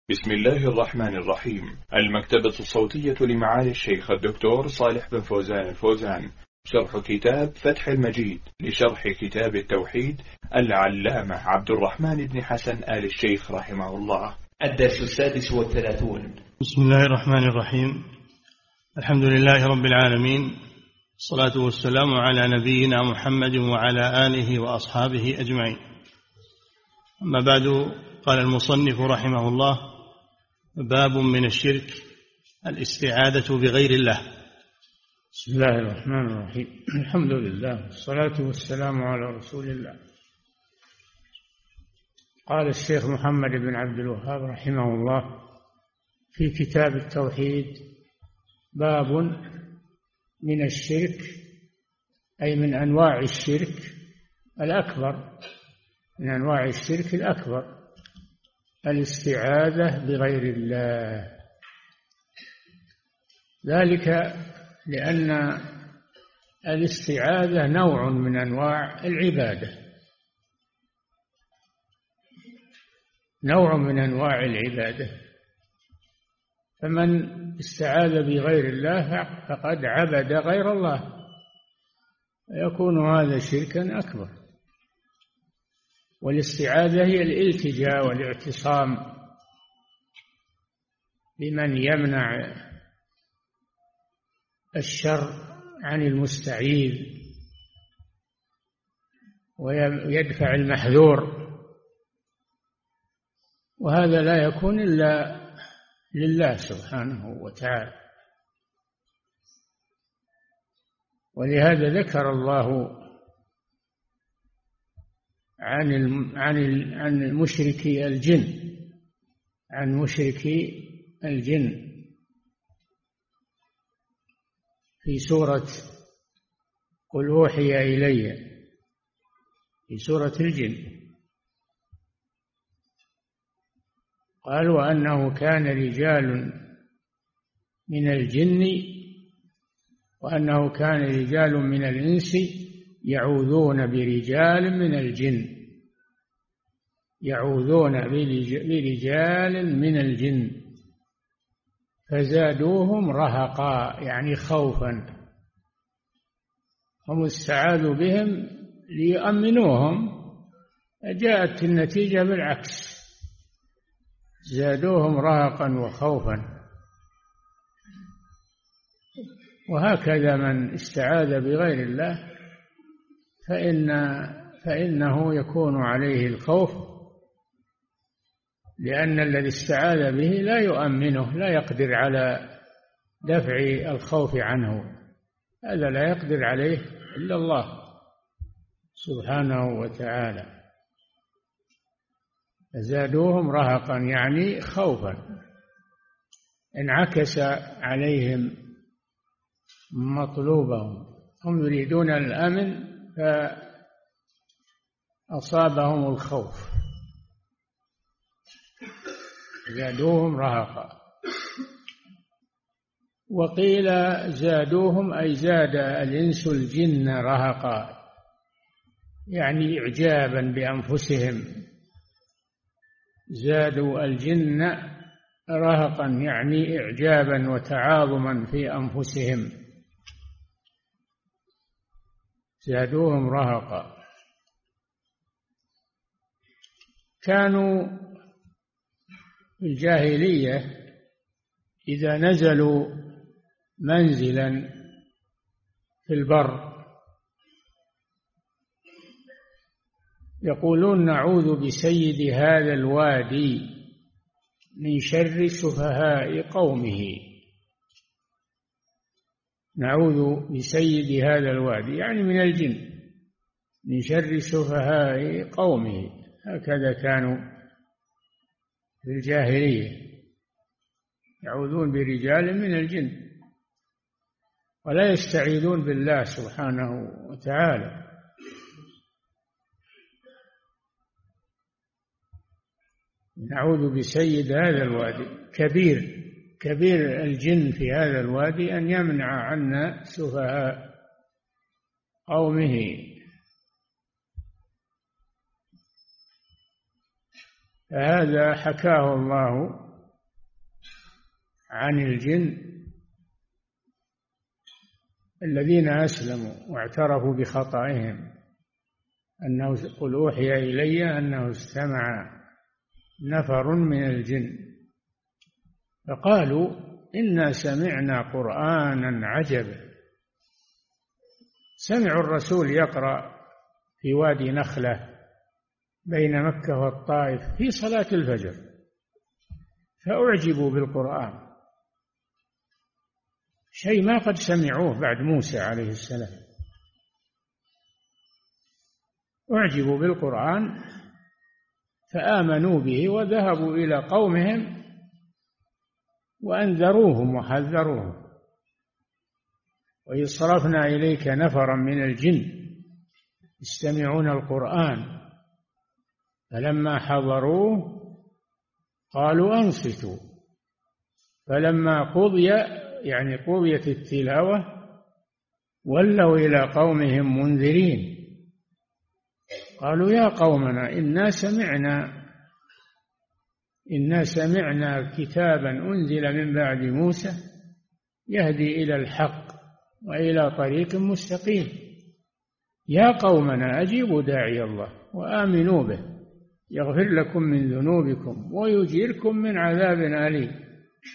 بسم الله الرحمن الرحيم. المكتبة الصوتية لمعالي الشيخ الدكتور صالح بن فوزان الفوزان، شرح كتاب فتح المجيد لشرح كتاب التوحيد العلامة عبد الرحمن بن حسن آل الشيخ رحمه الله. الدرس 36. بسم الله الرحمن الرحيم. الحمد لله رب العالمين، الصلاة والسلام على نبينا محمد وعلى آله وأصحابه أجمعين. أما بعد، قال المصنف رحمه الله: باب من الشرك الاستعاذة بغير الله. بسم الله الرحمن الرحيم. الحمد لله والصلاة والسلام على رسول الله. قال الشيخ محمد بن عبد الوهاب رحمه الله في كتاب التوحيد: باب من الشرك، أي من أنواع الشرك الأكبر، من أنواع الشرك الأكبر الاستعاذة بغير الله. ذلك لأن الاستعاذة نوع من أنواع العبادة، نوع من أنواع العبادة، فمن استعاذ بغير الله فقد عبد غير الله، يكون هذا شركا أكبر. والاستعاذة هي الالتجاء والاعتصام بمن يمنع الشر عن المستعيذ ويدفع المحذور، وهذا لا يكون إلا لله سبحانه وتعالى. ولهذا ذكر الله عن مشركي الجن، عن مشركي الجن في سورة قل أوحي إلي، في سورة الجن، قال: وأنه كان رجال من الجن وأنه كان رجال من الإنس يعوذون برجال من الجن، يعوذون برجال من الجن فزادوهم رهقا، يعني خوفا. هم استعاذوا بهم ليؤمنوهم، جاءت النتيجة بالعكس، زادوهم رهقا وخوفا. وهكذا من استعاذ بغير الله فإنه يكون عليه الخوف، لأن الذي استعاذ به لا يؤمنه، لا يقدر على دفع الخوف عنه، هذا لا يقدر عليه إلا الله سبحانه وتعالى. زادوهم رهقا يعني خوفا، انعكس عليهم مطلوبهم، هم يريدون الأمن فأصابهم الخوف، زادوهم رهقا. وقيل زادوهم أي زاد الإنس الجن رهقا، يعني إعجابا بأنفسهم، زادوا الجن رهقا يعني إعجابا وتعاظما في أنفسهم، زادوهم رهقا. كانوا في الجاهلية إذا نزلوا منزلا في البر يقولون: نعوذ بسيد هذا الوادي من شر سفهاء قومه. نعوذ بسيد هذا الوادي يعني من الجن، من شر سفهاء قومه. هكذا كانوا في الجاهلية، يعوذون برجال من الجن ولا يستعيذون بالله سبحانه وتعالى. نعوذ بسيد هذا الوادي، كبير الجن في هذا الوادي أن يمنع عنا سفهاء قومه. فهذا حكاه الله عن الجن الذين أسلموا واعترفوا بخطئهم أنه قل أوحي إلي أنه استمع نفر من الجن فقالوا إنا سمعنا قرآنا عجبا. سمعوا الرسول يقرأ في وادي نخلة بين مكة والطائف في صلاة الفجر فأعجبوا بالقرآن، شيء ما قد سمعوه بعد موسى عليه السلام. أعجبوا بالقرآن فآمنوا به وذهبوا إلى قومهم وأنذروهم وحذروهم. وإذ صرفنا إليك نفرا من الجن يستمعون القرآن فلما حضروه قالوا أنصتوا فلما قضيت التلاوة ولوا إلى قومهم منذرين قالوا يا قومنا إنا سمعنا كتابا أنزل من بعد موسى يهدي إلى الحق وإلى طريق مستقيم يا قومنا أجيبوا داعي الله وآمنوا به يغفر لكم من ذنوبكم ويجيركم من عذاب أليم.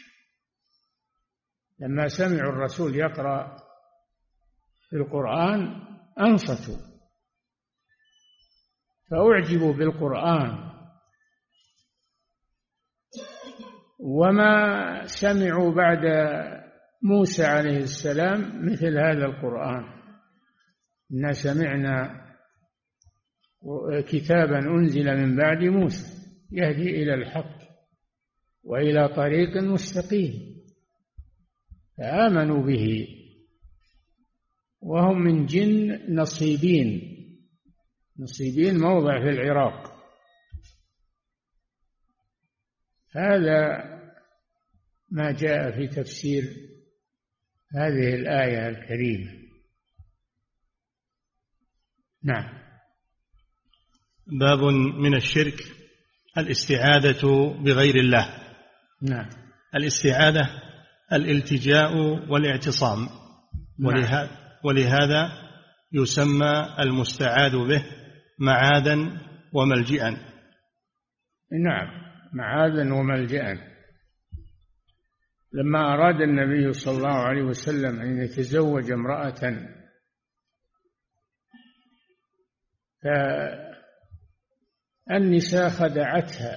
لما سمعوا الرسول يقرأ في القرآن أنصتوا فأعجبوا بالقرآن وما سمعوا بعد موسى عليه السلام مثل هذا القرآن. إنا سمعنا كتابا أنزل من بعد موسى يهدي إلى الحق وإلى طريق مستقيم فآمنوا به وهم من جن نصيبين موضع في العراق. هذا ما جاء في تفسير هذه الآية الكريمة. نعم. باب من الشرك الاستعاذة بغير الله. نعم. الاستعاذة الالتجاء والاعتصام. نعم. ولهذا يسمى المستعاذ به معاذا وملجئا. نعم، معاذا وملجئا. لما أراد النبي صلى الله عليه وسلم أن يتزوج امرأة فالنساء خدعتها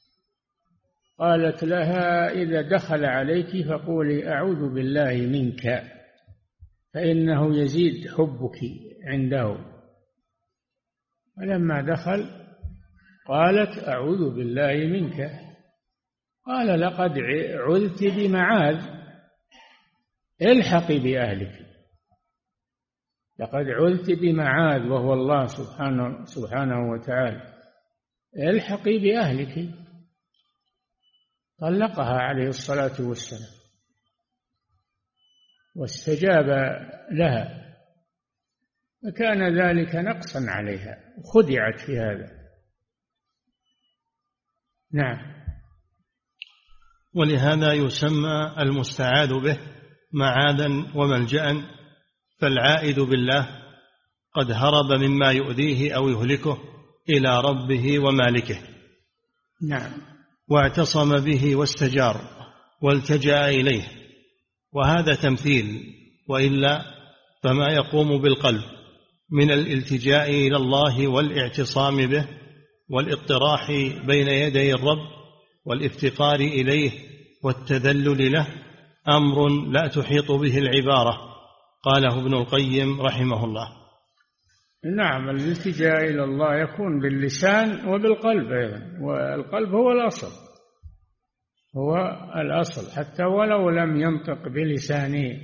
قالت لها إذا دخل عليك فقولي أعوذ بالله منك فإنه يزيد حبك عنده. فلما دخل قالت أعوذ بالله منك قال لقد عذت بمعاذ الحقي بأهلك. لقد عذت بمعاذ وهو الله سبحانه وتعالى الحقي بأهلك. طلقها عليه الصلاة والسلام واستجاب لها فكان ذلك نقصا عليها خدعت في هذا. نعم. ولهذا يسمى المستعاذ به معاذا وملجأ فالعائذ بالله قد هرب مما يؤذيه أو يهلكه إلى ربه ومالكه. نعم. واعتصم به واستجار والتجأ إليه. وهذا تمثيل، وإلا فما يقوم بالقلب من الالتجاء إلى الله والاعتصام به والاضطراح بين يدي الرب والافتقار إليه والتذلل له أمر لا تحيط به العبارة، قاله ابن القيم رحمه الله. نعم، الالتجاء إلى الله يكون باللسان وبالقلب أيضا، والقلب هو الأصل حتى ولو لم ينطق بلسانه.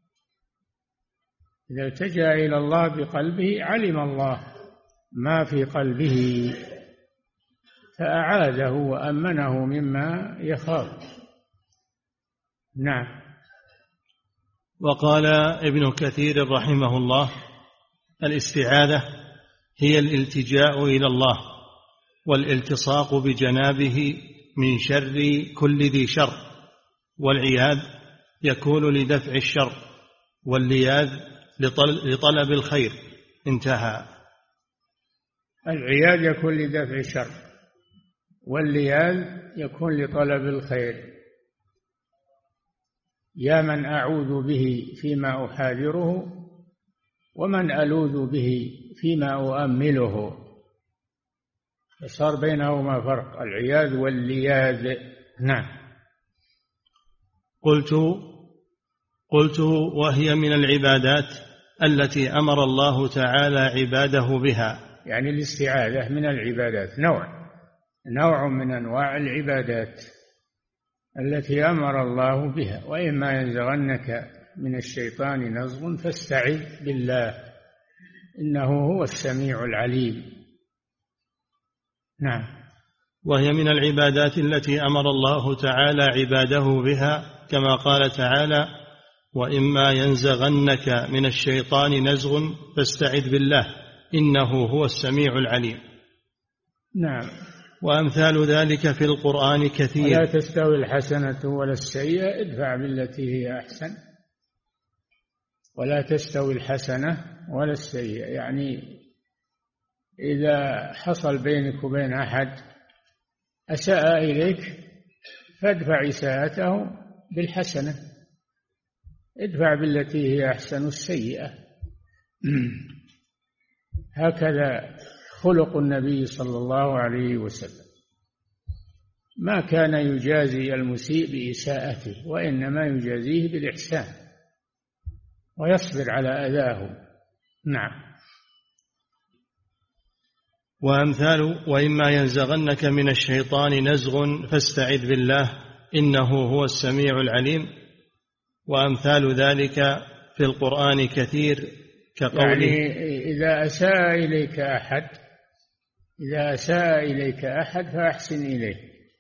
إذا التجأ إلى الله بقلبه علم الله ما في قلبه فأعاذه وأمنه مما يخاف. نعم. وقال ابن كثير رحمه الله الاستعاذة هي الالتجاء إلى الله والالتصاق بجنابه من شر كل ذي شر والعياذ يكون لدفع الشر، واللياذ لطلب الخير. انتهى. العياذ يكون لدفع الشر، واللياذ يكون لطلب الخير. يا من أعوذ به فيما أحاذره، ومن ألوذ به فيما أؤمله. فصار بينهما فرق، العياذ واللياذ. نعم. قلت وهي من العبادات التي أمر الله تعالى عباده بها. يعني الاستعاذة من العبادات، نوع من أنواع العبادات التي أمر الله بها. وإما ينزغنك من الشيطان نزغ فاستعذ بالله إنه هو السميع العليم. نعم. وهي من العبادات التي أمر الله تعالى عباده بها، كما قال تعالى: وإما ينزغنك من الشيطان نزغ فاستعذ بالله إنه هو السميع العليم. نعم. وأمثال ذلك في القرآن كثير. ولا تستوي الحسنة ولا السيئة ادفع بالتي هي أحسن. ولا تستوي الحسنة ولا السيئة، يعني إذا حصل بينك وبين أحد أساء إليك فادفع إساءته بالحسنة، ادفع بالتي هي أحسن السيئة. هكذا خلق النبي صلى الله عليه وسلم، ما كان يجازي المسيء بإساءته، وإنما يجازيه بالإحسان ويصبر على أذاه. نعم. وأمثال وإما ينزغنك من الشيطان نزغ فاستعذ بالله إنه هو السميع العليم. وأمثال ذلك في القرآن كثير، كقوله: يعني إذا أساء إليك أحد فأحسن إليه.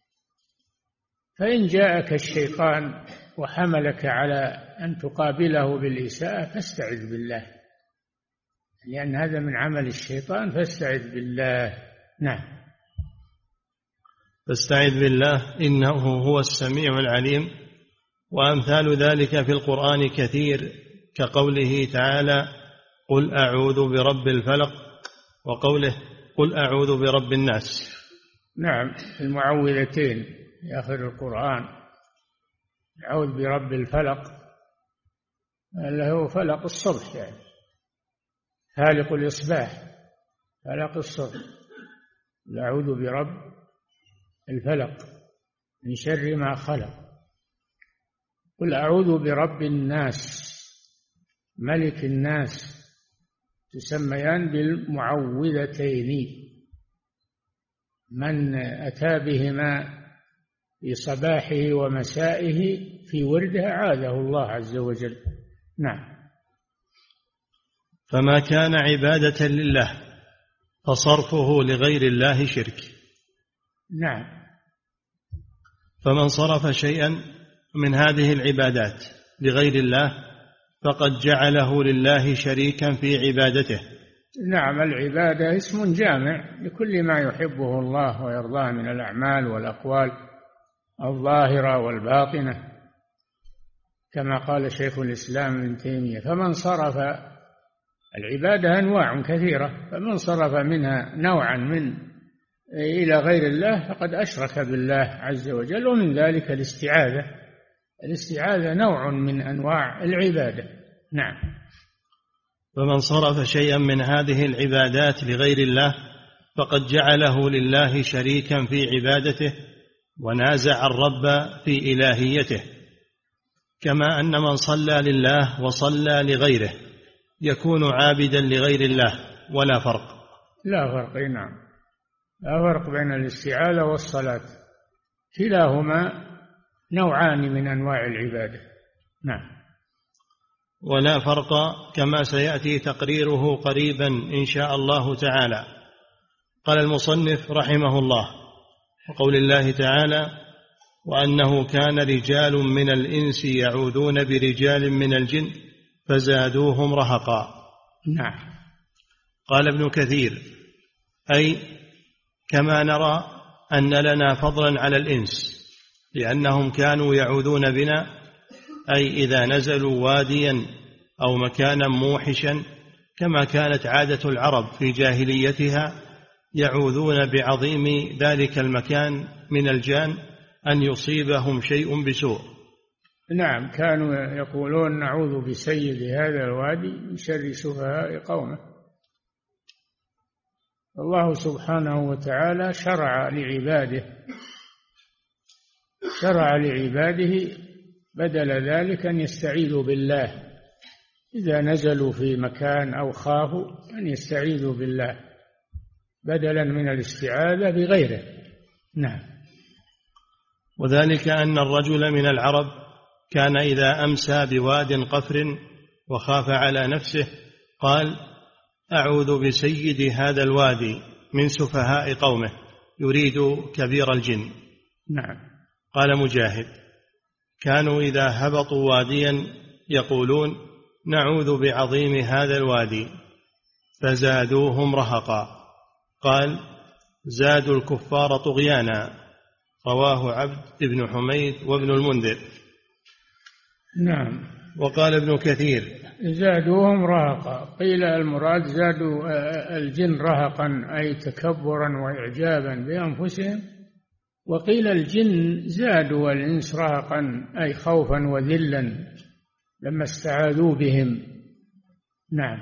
فإن جاءك الشيطان وحملك على أن تقابله بالإساءة فاستعذ بالله، لأن هذا من عمل الشيطان، فاستعذ بالله. نعم. فاستعذ بالله إنه هو السميع العليم. وأمثال ذلك في القرآن كثير، كقوله تعالى: قل أعوذ برب الفلق، وقوله: قل أعوذ برب الناس. نعم. المعوذتين في آخر القرآن، أعوذ برب الفلق اللي هو فلق الصبح، يعني فالق الإصباح، فلق الصبح. أعوذ برب الفلق من شر ما خلق. قل أعوذ برب الناس ملك الناس، تسميان بالمعوذتين. من أتى بهما في صباحه ومسائه في ورده عاذه الله عز وجل. نعم. فما كان عبادة لله فصرفه لغير الله شرك. نعم. فمن صرف شيئا من هذه العبادات لغير الله فقد جعله لله شريكا في عبادته. نعم. العبادة اسم جامع لكل ما يحبه الله ويرضاه من الأعمال والأقوال الظاهرة والباطنة، كما قال شيخ الإسلام ابن تيمية: فمن صرف العبادة أنواع كثيرة، فمن صرف منها نوعا إلى غير الله فقد أشرك بالله عز وجل. ومن ذلك الاستعاذة نوع من أنواع العبادة. نعم. فمن صرف شيئا من هذه العبادات لغير الله فقد جعله لله شريكا في عبادته ونازع الرب في إلهيته. كما أن من صلى لله وصلى لغيره يكون عابدا لغير الله، ولا فرق. لا فرق. نعم. لا فرق بين الاستعاذة والصلاة، كلاهما نوعان من أنواع العبادة. نعم. ولا فرق، كما سيأتي تقريره قريبا إن شاء الله تعالى. قال المصنف رحمه الله: وقول الله تعالى: وأنه كان رجال من الإنس يعوذون برجال من الجن فزادوهم رهقا. نعم. قال ابن كثير: أي كما نرى أن لنا فضلا على الإنس لأنهم كانوا يعوذون بنا، أي إذا نزلوا واديا أو مكانا موحشا، كما كانت عادة العرب في جاهليتها يعوذون بعظيم ذلك المكان من الجان أن يصيبهم شيء بسوء. نعم، كانوا يقولون نعوذ بسيد هذا الوادي من شر سفهاء قومه. الله سبحانه وتعالى شرع لعباده بدل ذلك أن يستعيذوا بالله إذا نزلوا في مكان أو خافوا، أن يستعيذوا بالله بدلا من الاستعاذة بغيره. نعم. وذلك أن الرجل من العرب كان إذا أمسى بواد قفر وخاف على نفسه قال أعوذ بسيد هذا الوادي من سفهاء قومه، يريد كبير الجن. نعم. قال مجاهد كانوا إذا هبطوا واديا يقولون نعوذ بعظيم هذا الوادي، فزادوهم رهقا. قال زادوا الكفار طغيانا، رواه عبد بن حميد وابن المنذر. نعم. وقال ابن كثير زادوهم رهقا، قيل المراد زادوا الجن رهقا أي تكبرا وإعجابا بأنفسهم، وقيل الجن زادوا الإنس رهقا أي خوفا وذلا لما استعاذوا بهم. نعم.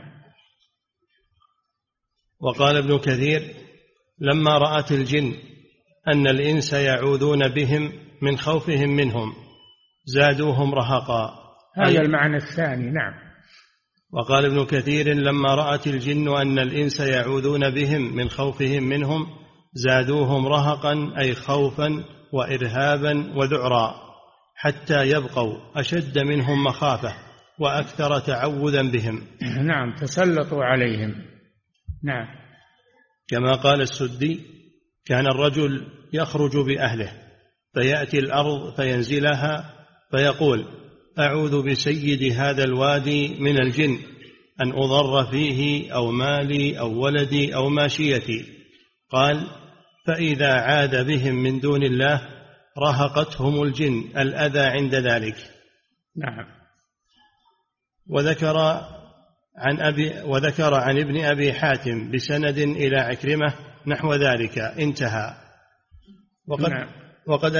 وقال ابن كثير لما رأت الجن أن الإنس يعوذون بهم من خوفهم منهم زادوهم رهقا، هذا المعنى الثاني. نعم. وقال ابن كثير لما رأت الجن أن الإنس يعوذون بهم من خوفهم منهم زادوهم رهقا أي خوفا وإرهابا وذعرا، حتى يبقوا أشد منهم مخافة وأكثر تعوذا بهم. نعم، تسلطوا عليهم. نعم. كما قال السدي كان الرجل يخرج بأهله فيأتي الأرض فينزلها فيقول أعوذ بسيد هذا الوادي من الجن أن أضر فيه أو مالي أو ولدي أو ماشيتي. قال فإذا عاد بهم من دون الله رهقتهم الجن الأذى عند ذلك. نعم. وذكر عن ابن أبي حاتم بسند إلى عكرمة نحو ذلك انتهى. وقد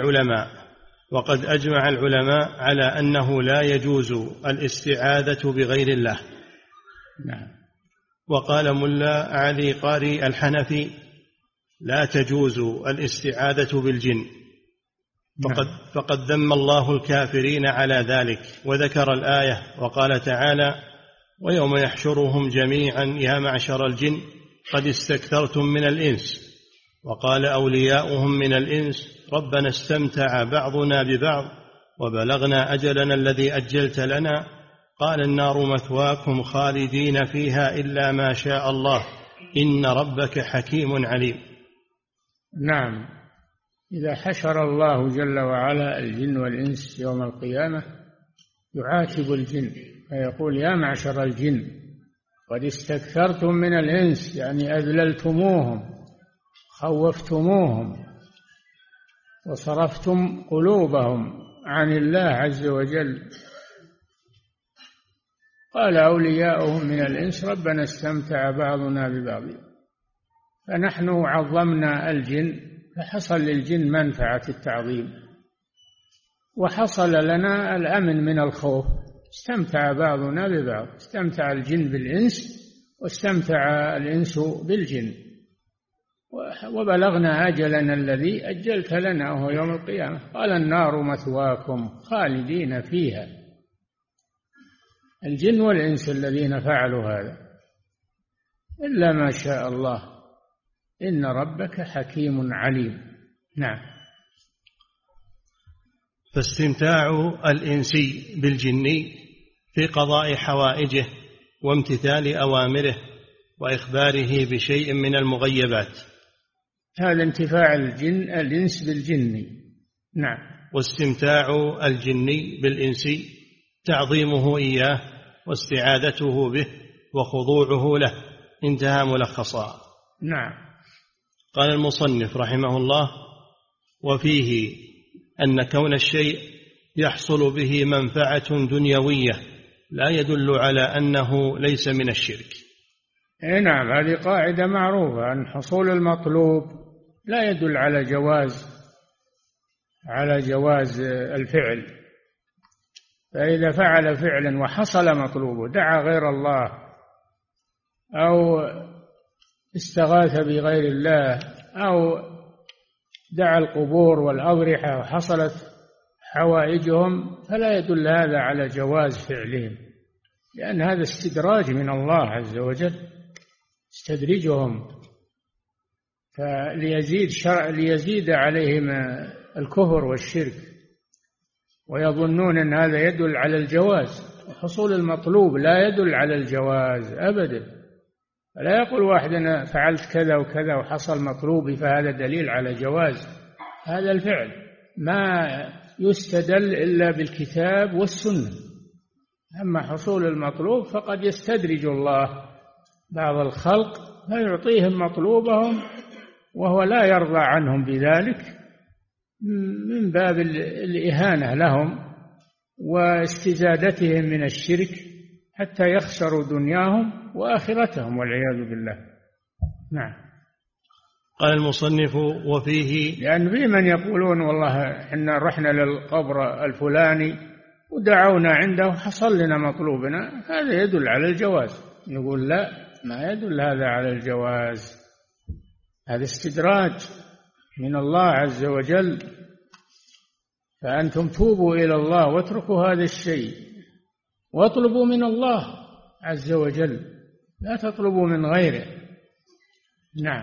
أجمع العلماء على أنه لا يجوز الاستعاذة بغير الله. نعم. وقال ملا علي قاري الحنفي لا تجوز الاستعاذة بالجن، فقد ذم الله الكافرين على ذلك، وذكر الآية وقال تعالى ويوم يحشرهم جميعا يا معشر الجن قد استكثرتم من الإنس، وقال أولياؤهم من الإنس ربنا استمتع بعضنا ببعض وبلغنا أجلنا الذي أجلت لنا، قال النار مثواكم خالدين فيها إلا ما شاء الله إن ربك حكيم عليم. نعم. إذا حشر الله جل وعلا الجن والإنس يوم القيامة يعاتب الجن فيقول يا معشر الجن قد استكثرتم من الإنس، يعني أذللتموهم خوفتموهم وصرفتم قلوبهم عن الله عز وجل. قال أولياؤهم من الإنس ربنا استمتع بعضنا ببعض، فنحن عظمنا الجن فحصل للجن منفعة التعظيم وحصل لنا الأمن من الخوف، استمتع بعضنا ببعض، استمتع الجن بالإنس واستمتع الإنس بالجن، وبلغنا أجلنا الذي أجلت لنا وهو يوم القيامة. قال النار مثواكم خالدين فيها. الجن والإنس الذين فعلوا هذا إلا ما شاء الله إن ربك حكيم عليم. نعم. فاستمتاع الإنسي بالجني في قضاء حوائجه وامتثال أوامره وإخباره بشيء من المغيبات، هذا انتفاع الإنس بالجن. نعم. واستمتاع الجني بالإنسي تعظيمه إياه واستعاذته به وخضوعه له. انتهى ملخصا. نعم. قال المصنف رحمه الله وفيه أن كون الشيء يحصل به منفعة دنيوية لا يدل على أنه ليس من الشرك. نعم، هذه قاعدة معروفة، أن حصول المطلوب لا يدل على جواز الفعل. فإذا فعل فعلا وحصل مطلوبه، دعا غير الله أو استغاث بغير الله أو دعا القبور والأضرحة وحصلت حوائجهم، فلا يدل هذا على جواز فعلهم، لأن هذا استدراج من الله عز وجل، استدرجهم ليزيد عليهم الكفر والشرك، ويظنون أن هذا يدل على الجواز. حصول المطلوب لا يدل على الجواز أبدا. فلا يقول واحد أنا فعلت كذا وكذا وحصل مطلوبي فهذا دليل على جواز هذا الفعل. ما يستدل إلا بالكتاب والسنة. أما حصول المطلوب فقد يستدرج الله بعض الخلق فيعطيهم مطلوبهم وهو لا يرضى عنهم بذلك، من باب الإهانة لهم واستزادتهم من الشرك حتى يخسروا دنياهم وآخرتهم والعياذ بالله. نعم. قال المصنف وفيه، لأن في من يقولون والله إحنا رحنا للقبر الفلاني ودعونا عنده وحصل لنا مطلوبنا، هذا يدل على الجواز. نقول لا، ما يدل هذا على الجواز، هذا استدراج من الله عز وجل. فأنتم توبوا إلى الله واتركوا هذا الشيء واطلبوا من الله عز وجل، لا تطلبوا من غيره. نعم.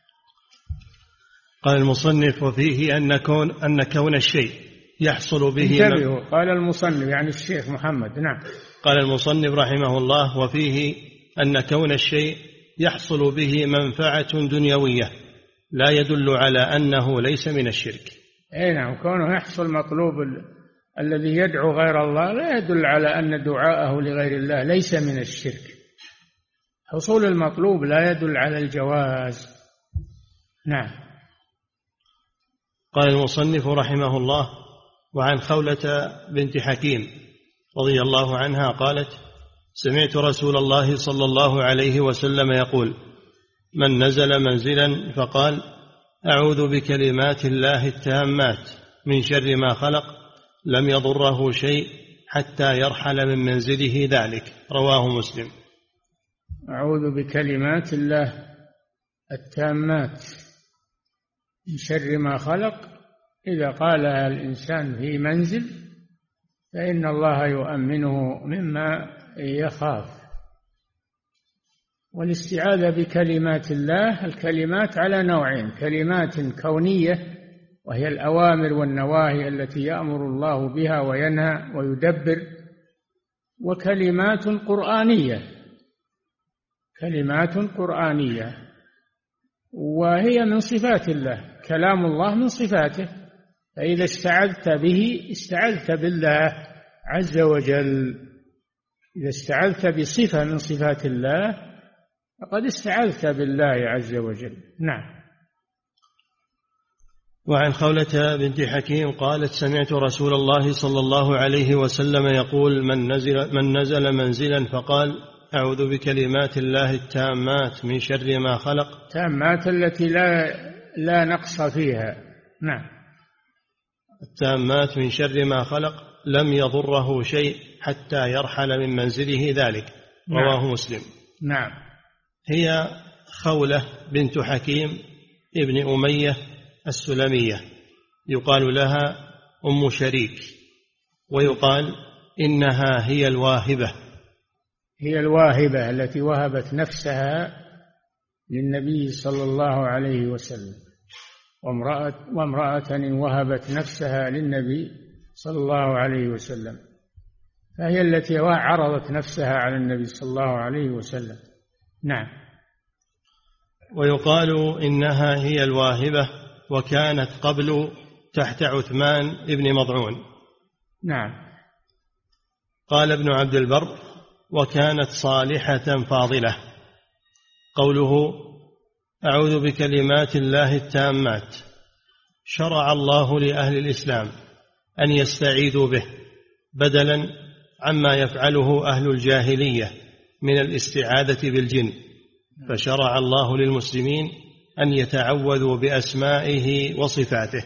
قال المصنف وفيه أن كون الشيء يحصل به قال المصنف يعني الشيخ محمد. نعم. قال المصنف رحمه الله وفيه أن كون الشيء يحصل به منفعة دنيوية لا يدل على أنه ليس من الشرك. نعم، كونه يحصل مطلوب الذي يدعو غير الله لا يدل على أن دعاءه لغير الله ليس من الشرك. حصول المطلوب لا يدل على الجواز. نعم. قال المصنف رحمه الله وعن خولة بنت حكيم رضي الله عنها قالت سمعت رسول الله صلى الله عليه وسلم يقول من نزل منزلا فقال أعوذ بكلمات الله التامات من شر ما خلق لم يضره شيء حتى يرحل من منزله ذلك. رواه مسلم. أعوذ بكلمات الله التامات من شر ما خلق، إذا قالها الإنسان في منزل فإن الله يؤمنه مما يخاف. والاستعاذة بكلمات الله، الكلمات على نوعين: كلمات كونية وهي الأوامر والنواهي التي يأمر الله بها وينهى ويدبر، وكلمات قرآنية، كلمات قرآنية وهي من صفات الله، كلام الله من صفاته، فإذا استعذت به استعذت بالله عز وجل. إذا استعذت بصفة من صفات الله فقد استعذت بالله عز وجل. نعم. وعن خولة بنت حكيم قالت سمعت رسول الله صلى الله عليه وسلم يقول من نزل منزلا فقال أعوذ بكلمات الله التامات من شر ما خلق، تامات التي لا نقص فيها. نعم. التامات من شر ما خلق لم يضره شيء حتى يرحل من منزله ذلك. رواه مسلم. نعم. هي خولة بنت حكيم ابن أمية السلمية، يقال لها أم شريك، ويقال إنها هي الواهبة، هي الواهبة التي وهبت نفسها للنبي صلى الله عليه وسلم، وامرأة وهبت نفسها للنبي صلى الله عليه وسلم، فهي التي عرضت نفسها على النبي صلى الله عليه وسلم. نعم. ويقال إنها هي الواهبة وكانت قبل تحت عثمان ابن مضعون. نعم. قال ابن عبد البر وكانت صالحة فاضلة. قوله أعوذ بكلمات الله التامات، شرع الله لأهل الإسلام أن يستعيذوا به بدلا عما يفعله أهل الجاهلية من الاستعاذة بالجن، فشرع الله للمسلمين أن يتعوذوا بأسمائه وصفاته.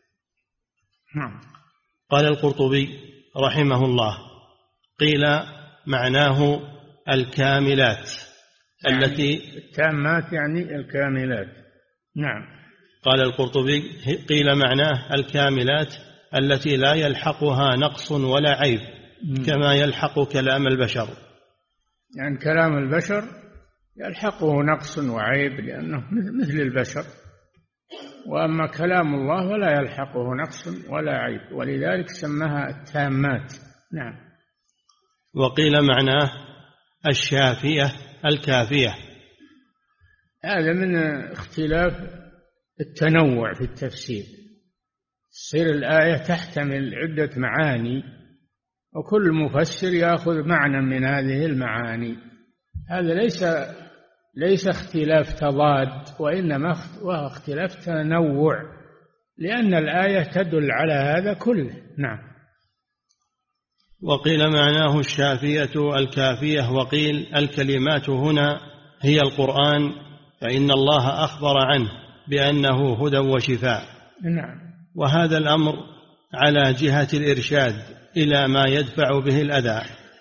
قال القرطبي رحمه الله: قيل معناه الكاملات التي التامات يعني الكاملات. نعم. قال القرطبي: قيل معناه الكاملات التي لا يلحقها نقص ولا عيب كما يلحق كلام البشر. يعني كلام البشر يلحقه نقص وعيب لأنه مثل البشر، وأما كلام الله ولا يلحقه نقص ولا عيب، ولذلك سماها التامات. نعم. وقيل معناه الشافية الكافية. هذا من اختلاف التنوع في التفسير، تصير الآية تحتمل عدة معاني وكل مفسر يأخذ معنى من هذه المعاني. هذا ليس اختلاف تضاد، وإنما هو اختلاف تنوع، لأن الآية تدل على هذا كله. نعم. وقيل معناه الشافية الكافية. وقيل الكلمات هنا هي القرآن، فإن الله أخبر عنه بأنه هدى وشفاء. نعم. وهذا الأمر على جهة الإرشاد إلى ما يدفع به الأذى.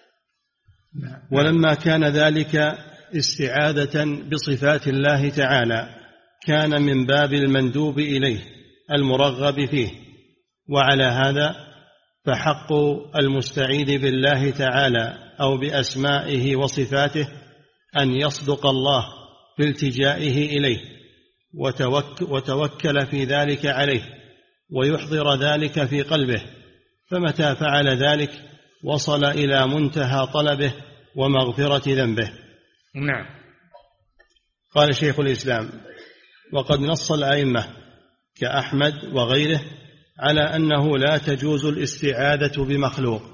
ولما كان ذلك استعاذة بصفات الله تعالى كان من باب المندوب إليه المرغب فيه. وعلى هذا فحق المستعيذ بالله تعالى أو بأسمائه وصفاته أن يصدق الله في التجائه إليه وتوكل في ذلك عليه ويحضر ذلك في قلبه، فمتى فعل ذلك وصل إلى منتهى طلبه ومغفرة ذنبه. نعم. قال شيخ الإسلام: وقد نص الأئمة كأحمد وغيره على أنه لا تجوز الاستعاذة بمخلوق،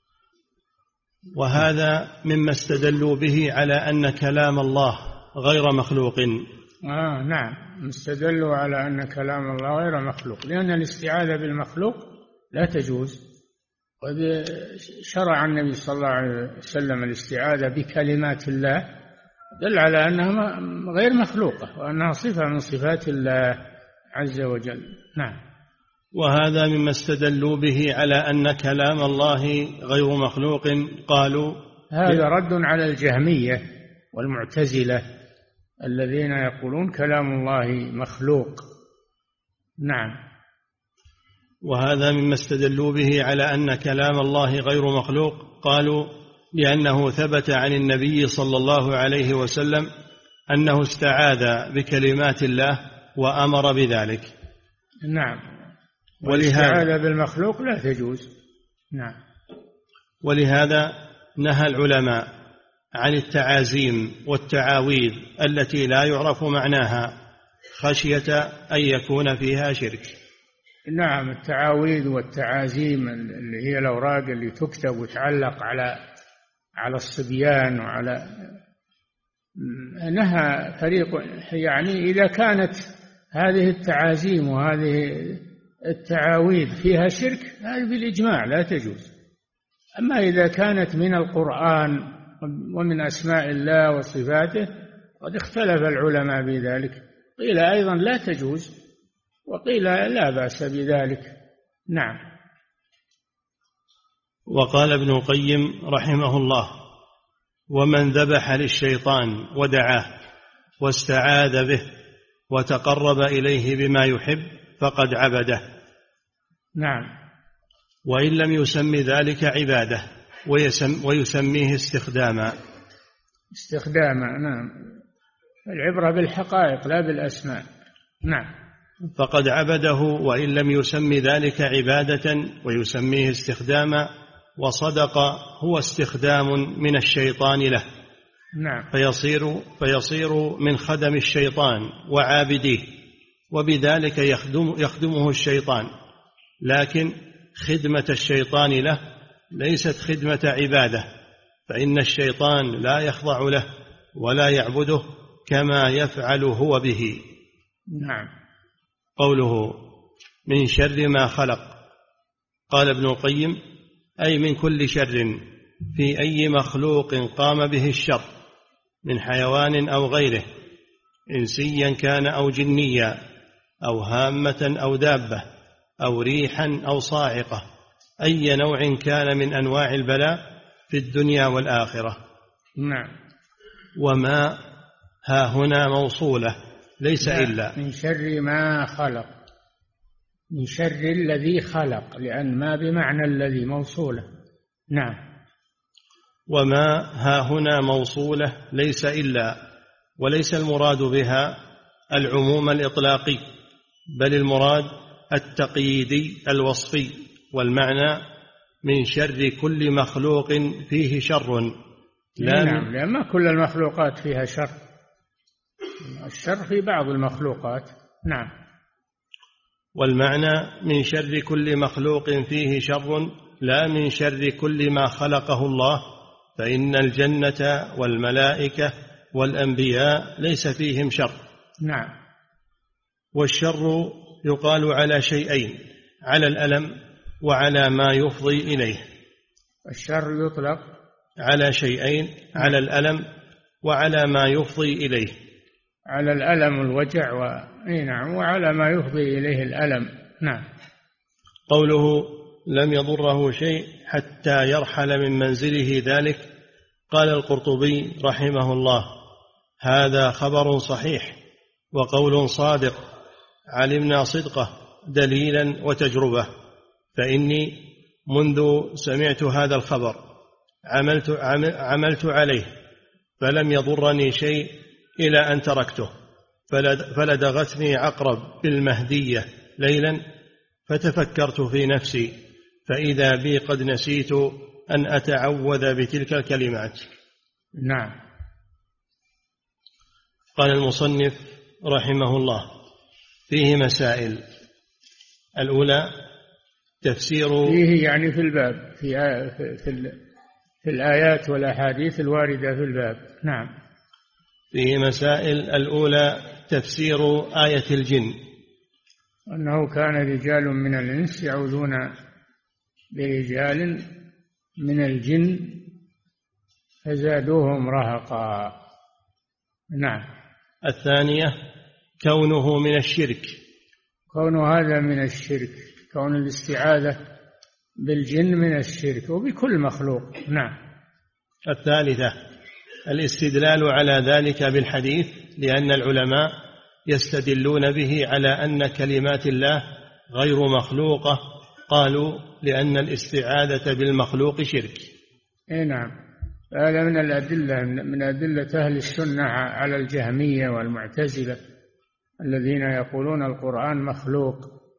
وهذا مما استدلوا به على أن كلام الله غير مخلوق. نعم، استدلوا على أن كلام الله غير مخلوق، لأن الاستعاذة بالمخلوق لا تجوز. وقد شرع النبي صلى الله عليه وسلم الاستعاذة بكلمات الله، دل على أنها غير مخلوقة وأنها صفة من صفات الله عز وجل. نعم. وهذا مما استدلوا به على أن كلام الله غير مخلوق. قالوا هذا رد على الجهمية والمعتزلة الذين يقولون كلام الله مخلوق. نعم. وهذا مما استدلوا به على أن كلام الله غير مخلوق. قالوا لأنه ثبت عن النبي صلى الله عليه وسلم أنه استعاذ بكلمات الله وأمر بذلك. نعم. والاستعاذة بالمخلوق لا تجوز. نعم. ولهذا نهى العلماء عن التعازيم والتعاويذ التي لا يعرف معناها خشية أن يكون فيها شرك. نعم. التعاويذ والتعازيم اللي هي الأوراق اللي تكتب وتعلق على الصبيان وعلى نهى فريق، يعني إذا كانت هذه التعازيم وهذه التعاويذ فيها شرك هذه بالإجماع لا تجوز. أما إذا كانت من القرآن ومن أسماء الله وصفاته قد اختلف العلماء بذلك، قيل أيضا لا تجوز وقيل لا بأس بذلك. نعم. وقال ابن القيم رحمه الله: ومن ذبح للشيطان ودعاه واستعاذ به وتقرب إليه بما يحب فقد عبده. نعم. وإن لم يسم ذلك عبادة ويسميه استخداما. نعم. العبرة بالحقائق لا بالأسماء. نعم. فقد عبده وإن لم يسم ذلك عبادة ويسميه استخداما، وصدق هو استخدام من الشيطان له. نعم. فيصير من خدم الشيطان وعابديه، وبذلك يخدمه الشيطان، لكن خدمة الشيطان له ليست خدمة عبادة، فإن الشيطان لا يخضع له ولا يعبده كما يفعل هو به. نعم. قوله من شر ما خلق، قال ابن القيم: أي من كل شر في أي مخلوق قام به الشر من حيوان أو غيره، إنسيا كان أو جنيا أو هامة أو دابة أو ريحا أو صاعقة، أي نوع كان من أنواع البلاء في الدنيا والآخرة. نعم. وما ها هنا موصولة ليس إلا من شر ما خلق، من شر الذي خلق، لأن ما بمعنى الذي موصولة. نعم. وما ها هنا موصولة ليس إلا، وليس المراد بها العموم الإطلاقي، بل المراد التقييدي الوصفي، والمعنى من شر كل مخلوق فيه شر. نعم، لأن ما كل المخلوقات فيها شر، الشر في بعض المخلوقات. نعم. والمعنى من شر كل مخلوق فيه شر، لا من شر كل ما خلقه الله، فإن الجنة والملائكة والأنبياء ليس فيهم شر. نعم. والشر يقال على شيئين: على الألم وعلى ما يفضي إليه. الشر يطلق على شيئين: على الألم وعلى ما يفضي إليه. على الألم الوجع نعم، وعلى ما يفضي إليه الألم. نعم. قوله لم يضره شيء حتى يرحل من منزله ذلك، قال القرطبي رحمه الله: هذا خبر صحيح وقول صادق علمنا صدقه دليلا وتجربة، فإني منذ سمعت هذا الخبر عملت عليه فلم يضرني شيء إلى أن تركته، فلدغتني عقرب بالمهدية ليلا فتفكرت في نفسي فإذا بي قد نسيت أن أتعوذ بتلك الكلمات. نعم. قال المصنف رحمه الله: فيه مسائل. الأولى تفسير فيه يعني في الباب، في الآيات والأحاديث الواردة في الباب. نعم. فيه مسائل. الأولى تفسير آية الجن، أنه كان رجال من الإنس يعوذون برجال من الجن فزادوهم رهقا. نعم. الثانية كونه من الشرك، كون هذا من الشرك، كون الاستعاذة بالجن من الشرك وبكل مخلوق. نعم. الثالثة الاستدلال على ذلك بالحديث، لأن العلماء يستدلون به على أن كلمات الله غير مخلوقة، قالوا لأن الاستعاذة بالمخلوق شرك. نعم. هذا من الأدلة، من أدلة أهل السنة على الجهمية والمعتزلة الذين يقولون القرآن مخلوق،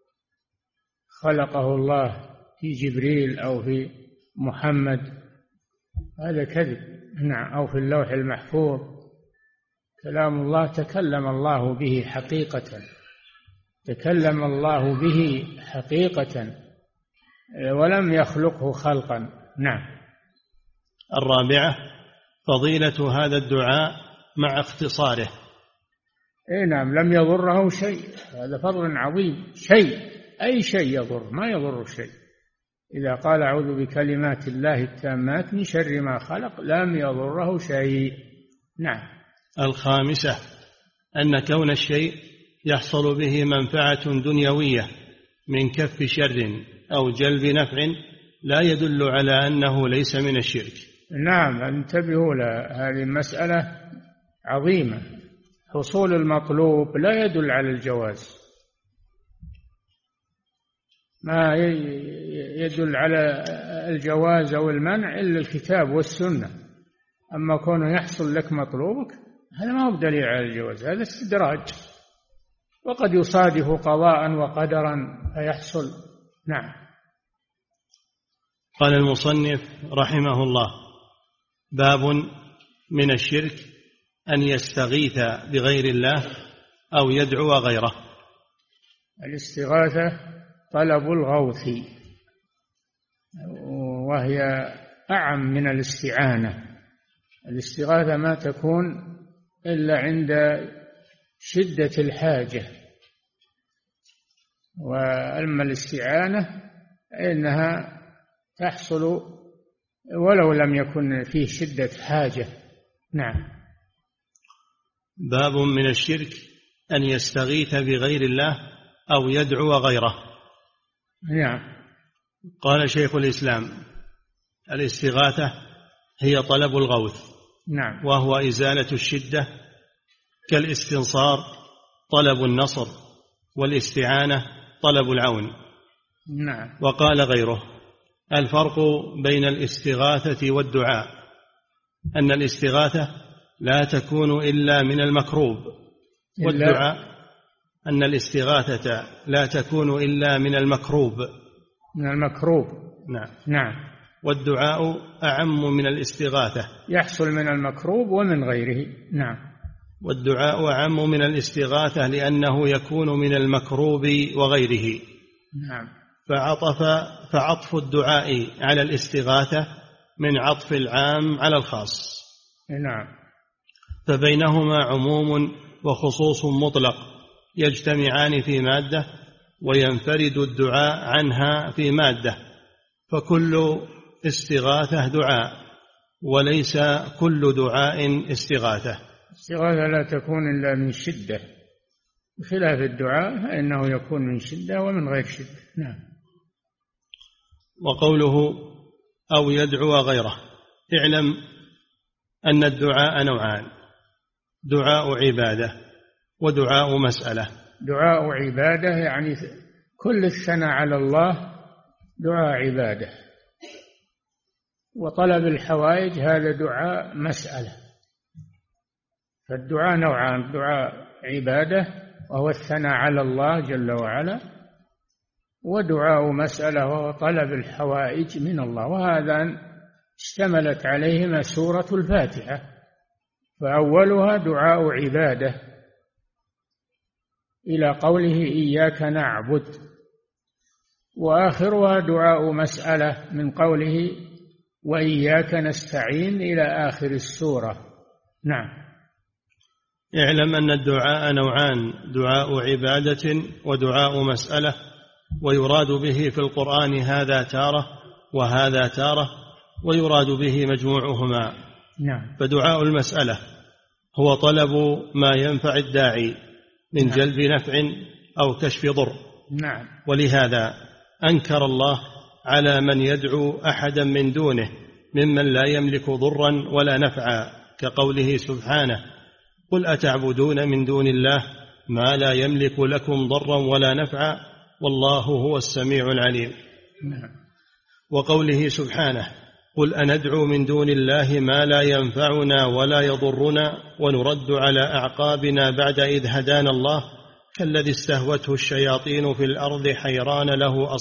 خلقه الله في جبريل أو في محمد، هذا كذب. نعم. أو في اللوح المحفوظ. كلام الله تكلم الله به حقيقة، تكلم الله به حقيقة ولم يخلقه خلقا. نعم. الرابعة فضيلة هذا الدعاء مع اختصاره. نعم. لم يضره شيء، هذا فضل عظيم. شيء، أي شيء يضر، ما يضر شيء. إذا قال أعوذ بكلمات الله التامات من شر ما خلق لم يضره شيء. نعم. الخامسة أن كون الشيء يحصل به منفعة دنيوية من كف شر أو جلب نفع لا يدل على أنه ليس من الشرك. نعم. انتبهوا هذه المسألة عظيمة. حصول المطلوب لا يدل على الجواز، ما يدل على الجواز أو المنع إلا الكتاب والسنة. أما كونه يحصل لك مطلوبك هذا ما هو دليل على الجواز، هذا استدراج، وقد يصادف قضاء وقدرا فيحصل. نعم. قال المصنف رحمه الله: باب من الشرك أن يستغيث بغير الله أو يدعو غيره. الاستغاثة طلب الغوث، وهي أعم من الاستعانة. الاستغاثة ما تكون إلا عند شدة الحاجة، وأما الاستعانة إنها تحصل ولو لم يكن فيه شدة حاجة. نعم. باب من الشرك أن يستغيث بغير الله أو يدعو غيره. نعم. قال شيخ الإسلام: الاستغاثة هي طلب الغوث. نعم. وهو إزالة الشدة، كالاستنصار طلب النصر، والاستعانة طلب العون. نعم. وقال غيره: الفرق بين الاستغاثة والدعاء أن الاستغاثة لا تكون إلا من المكروب، والدعاء أن الاستغاثة لا تكون إلا من المكروب. من المكروب. نعم. نعم. والدعاء أعم من الاستغاثة، يحصل من المكروب ومن غيره. نعم. والدعاء أعم من الاستغاثة لأنه يكون من المكروب وغيره. نعم. فعطف الدعاء على الاستغاثة من عطف العام على الخاص. نعم. فبينهما عموم وخصوص مطلق يجتمعان في مادة، وينفرد الدعاء عنها في مادة. فكل استغاثة دعاء، وليس كل دعاء استغاثة. الاستغاثة لا تكون إلا من شدة، بخلاف الدعاء فإنه يكون من شدة ومن غير شدة. نعم. وقوله أو يدعو غيره: اعلم أن الدعاء نوعان: دعاء عبادة ودعاء مسألة. دعاء عبادة يعني كل الثناء على الله دعاء عبادة، وطلب الحوائج هذا دعاء مسألة. فالدعاء نوعان: دعاء عبادة وهو الثناء على الله جل وعلا، ودعاء مسألة وهو طلب الحوائج من الله. وهذا اشتملت عليهما سورة الفاتحة، فأولها دعاء عبادة إلى قوله إياك نعبد، وآخرها دعاء مسألة من قوله وإياك نستعين إلى آخر السورة. نعم. اعلم أن الدعاء نوعان: دعاء عبادة ودعاء مسألة، ويراد به في القرآن هذا تارة وهذا تارة، ويراد به مجموعهما. نعم. فدعاء المسألة هو طلب ما ينفع الداعي من جلب نفع أو كشف ضر. نعم. ولهذا أنكر الله على من يدعو أحدا من دونه ممن لا يملك ضرا ولا نفعا، كقوله سبحانه: قل أتعبدون من دون الله ما لا يملك لكم ضرا ولا نفعا والله هو السميع العليم. وقوله سبحانه: قل أندعو من دون الله ما لا ينفعنا ولا يضرنا ونرد على أعقابنا بعد إذ هدانا الله كالذي استهوته الشياطين في الأرض حيران له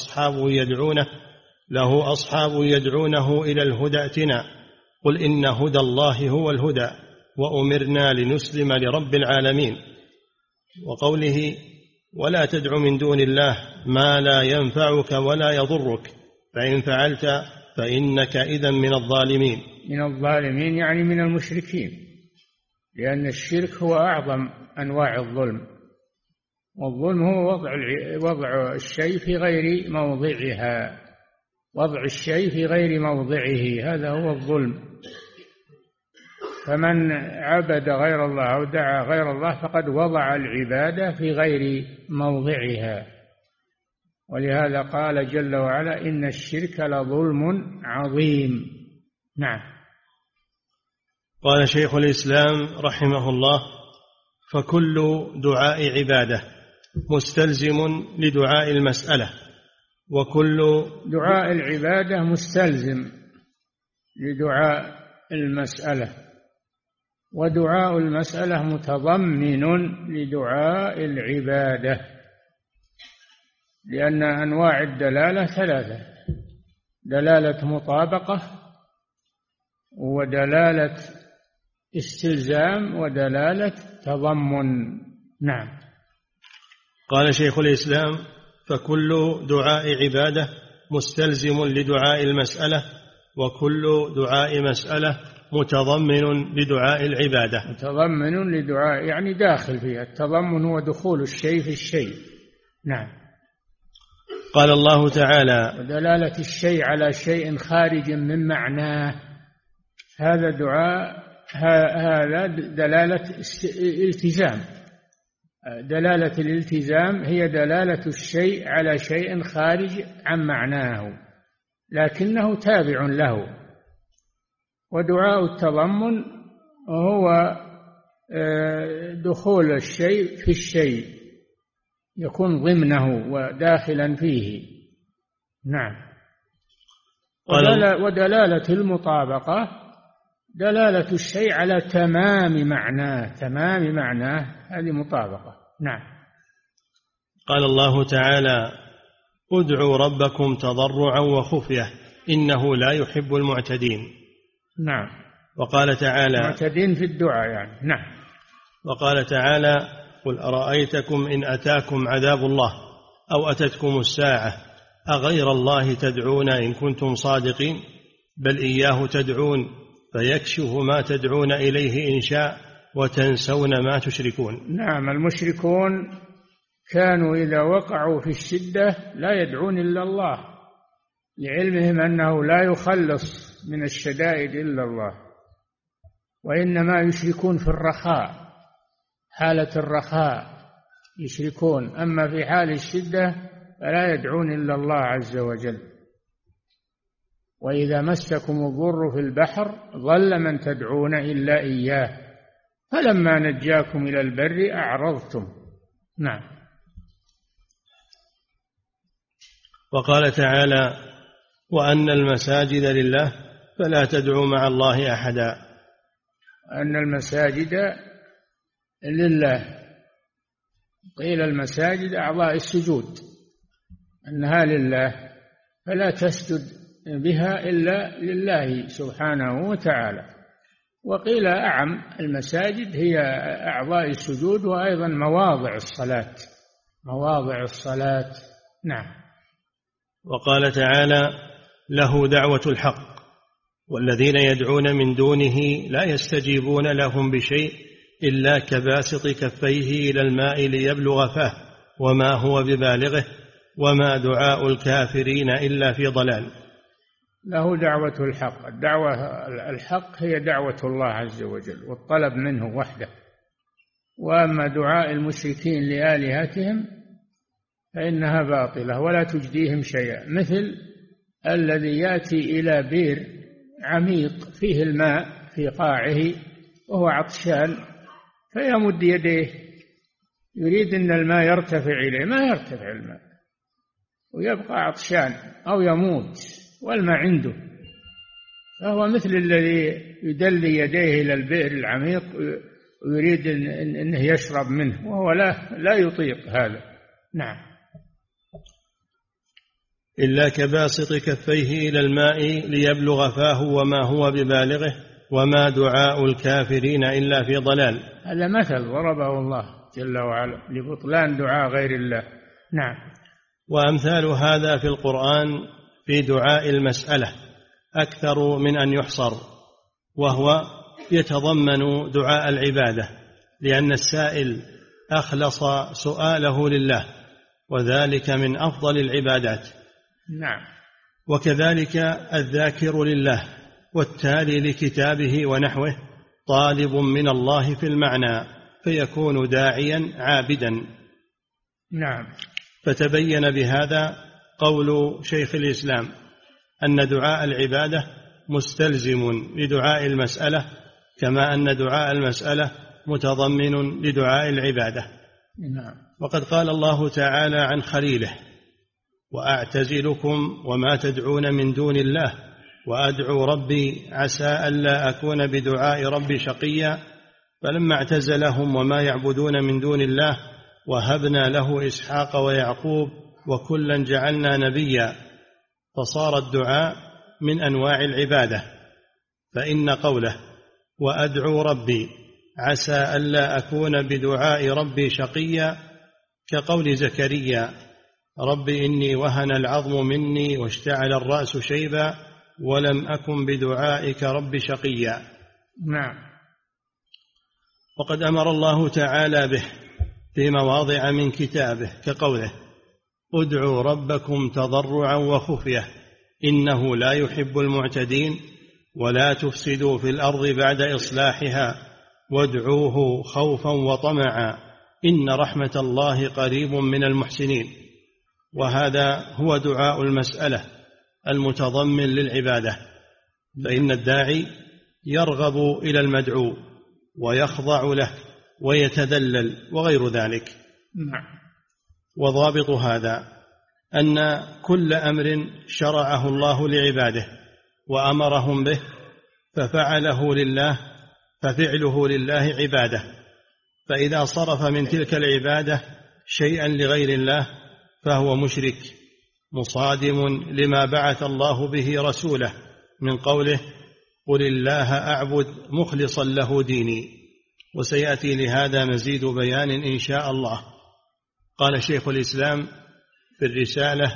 أصحاب يدعونه إلى الهدى ائتنا قل إن هدى الله هو الهدى وأمرنا لنسلم لرب العالمين. وقوله: ولا تدع من دون الله ما لا ينفعك ولا يضرك فإن فعلت فإنك إذن من الظالمين. من الظالمين يعني من المشركين، لأن الشرك هو أعظم أنواع الظلم، والظلم هو وضع الشيء في غير موضعها، وضع الشيء في غير موضعه، هذا هو الظلم. فمن عبد غير الله أو دعا غير الله فقد وضع العبادة في غير موضعها. ولهذا قال جل وعلا: إن الشرك لظلم عظيم. نعم. قال شيخ الإسلام رحمه الله: فكل دعاء عبادة مستلزم لدعاء المسألة، وكل دعاء العبادة مستلزم لدعاء المسألة، ودعاء المسألة متضمن لدعاء العبادة، لأن أنواع الدلالة ثلاثة: دلالة مطابقة، ودلالة استلزام، ودلالة تضمن. نعم. قال شيخ الإسلام: فكل دعاء عبادة مستلزم لدعاء المسألة، وكل دعاء مسألة متضمن لدعاء العبادة. متضمن لدعاء يعني داخل فيها، التضمن هو دخول الشيء في الشيء. نعم. قال الله تعالى: ودلالة الشيء على شيء خارج من معناه، هذا دعاء، هذا دلالة التزام. دلالة الالتزام هي دلالة الشيء على شيء خارج عن معناه لكنه تابع له. ودعاء التضمن هو دخول الشيء في الشيء، يكون ضمنه وداخلا فيه. نعم. ودلالة المطابقة دلالة الشيء على تمام معناه، هذه مطابقة. نعم. قال الله تعالى: ادعوا ربكم تضرعا وخفية إنه لا يحب المعتدين. نعم. وقال تعالى: معتدين في الدعاء يعني. نعم. وقال تعالى: قل أرأيتكم إن أتاكم عذاب الله أو أتتكم الساعة أغير الله تدعون إن كنتم صادقين بل إياه تدعون فيكشف ما تدعون إليه إن شاء وتنسون ما تشركون. نعم. المشركون كانوا إذا وقعوا في الشدة لا يدعون إلا الله، لعلمهم أنه لا يخلص من الشدائد إلا الله، وإنما يشركون في الرخاء، حالة الرخاء يشركون، أما في حال الشدة فلا يدعون إلا الله عز وجل. وإذا مسكم الضر في البحر ضل من تدعون إلا إياه فلما نجاكم إلى البر أعرضتم. نعم. وقال تعالى: وأن المساجد لله فلا تدعوا مع الله أحدا. أن المساجد لله، قيل المساجد أعضاء السجود أنها لله فلا تسجد بها إلا لله سبحانه وتعالى. وقيل أعم، المساجد هي أعضاء السجود وأيضا مواضع الصلاة. نعم. وقال تعالى: له دعوة الحق والذين يدعون من دونه لا يستجيبون لهم بشيء إلا كباسط كفيه إلى الماء ليبلغ فاه وما هو ببالغه وما دعاء الكافرين إلا في ضلال. له دعوة الحق. الدعوة الحق هي دعوة الله عز وجل والطلب منه وحده. وأما دعاء المشركين لآلهتهم فإنها باطلة ولا تجديهم شيئا، مثل الذي يأتي إلى بئر عميق فيه الماء في قاعه وهو عطشان فيمد يديه يريد أن الماء يرتفع إليه، ما يرتفع الماء ويبقى عطشان أو يموت والماء عنده. فهو مثل الذي يدلي يديه إلى البئر العميق ويريد أنه يشرب منه وهو لا يطيق هذا. نعم. إلا كباسط كفيه إلى الماء ليبلغ فاه وما هو ببالغه وما دعاء الكافرين إلا في ضلال. هذا مثل ضربه الله جل وعلا لبطلان دعاء غير الله. نعم. وأمثال هذا في القرآن في دعاء المسألة أكثر من أن يحصر، وهو يتضمن دعاء العبادة لأن السائل أخلص سؤاله لله وذلك من أفضل العبادات. نعم. وكذلك الذاكر لله والتالي لكتابه ونحوه طالب من الله في المعنى فيكون داعيا عابدا. نعم. فتبين بهذا قول شيخ الإسلام أن دعاء العبادة مستلزم لدعاء المسألة كما أن دعاء المسألة متضمن لدعاء العبادة. نعم. وقد قال الله تعالى عن خليله: وأعتزلكم وما تدعون من دون الله وأدعو ربي عسى ألا أكون بدعاء ربي شقيا فلما اعتزلهم وما يعبدون من دون الله وهبنا له إسحاق ويعقوب وكلا جعلنا نبيا. فصار الدعاء من أنواع العبادة، فإن قوله وأدعو ربي عسى ألا أكون بدعاء ربي شقيا كقول زكريا: رب إني وهن العظم مني واشتعل الرأس شيبا ولم أكن بدعائك رب شقيا. نعم. وقد أمر الله تعالى به في مواضع من كتابه كقوله: ادعوا ربكم تضرعا وخفية إنه لا يحب المعتدين ولا تفسدوا في الأرض بعد إصلاحها وادعوه خوفا وطمعا إن رحمة الله قريب من المحسنين. وهذا هو دعاء المسألة المتضمن للعبادة، فإن الداعي يرغب إلى المدعو ويخضع له ويتذلل وغير ذلك. وضابط هذا أن كل أمر شرعه الله لعباده وأمرهم به ففعله لله ففعله لله عبادة، فإذا صرف من تلك العبادة شيئا لغير الله فهو مشرك مصادم لما بعث الله به رسوله من قوله قل الله أعبد مخلصا له ديني. وسيأتي لهذا مزيد بيان إن شاء الله. قال شيخ الإسلام في الرسالة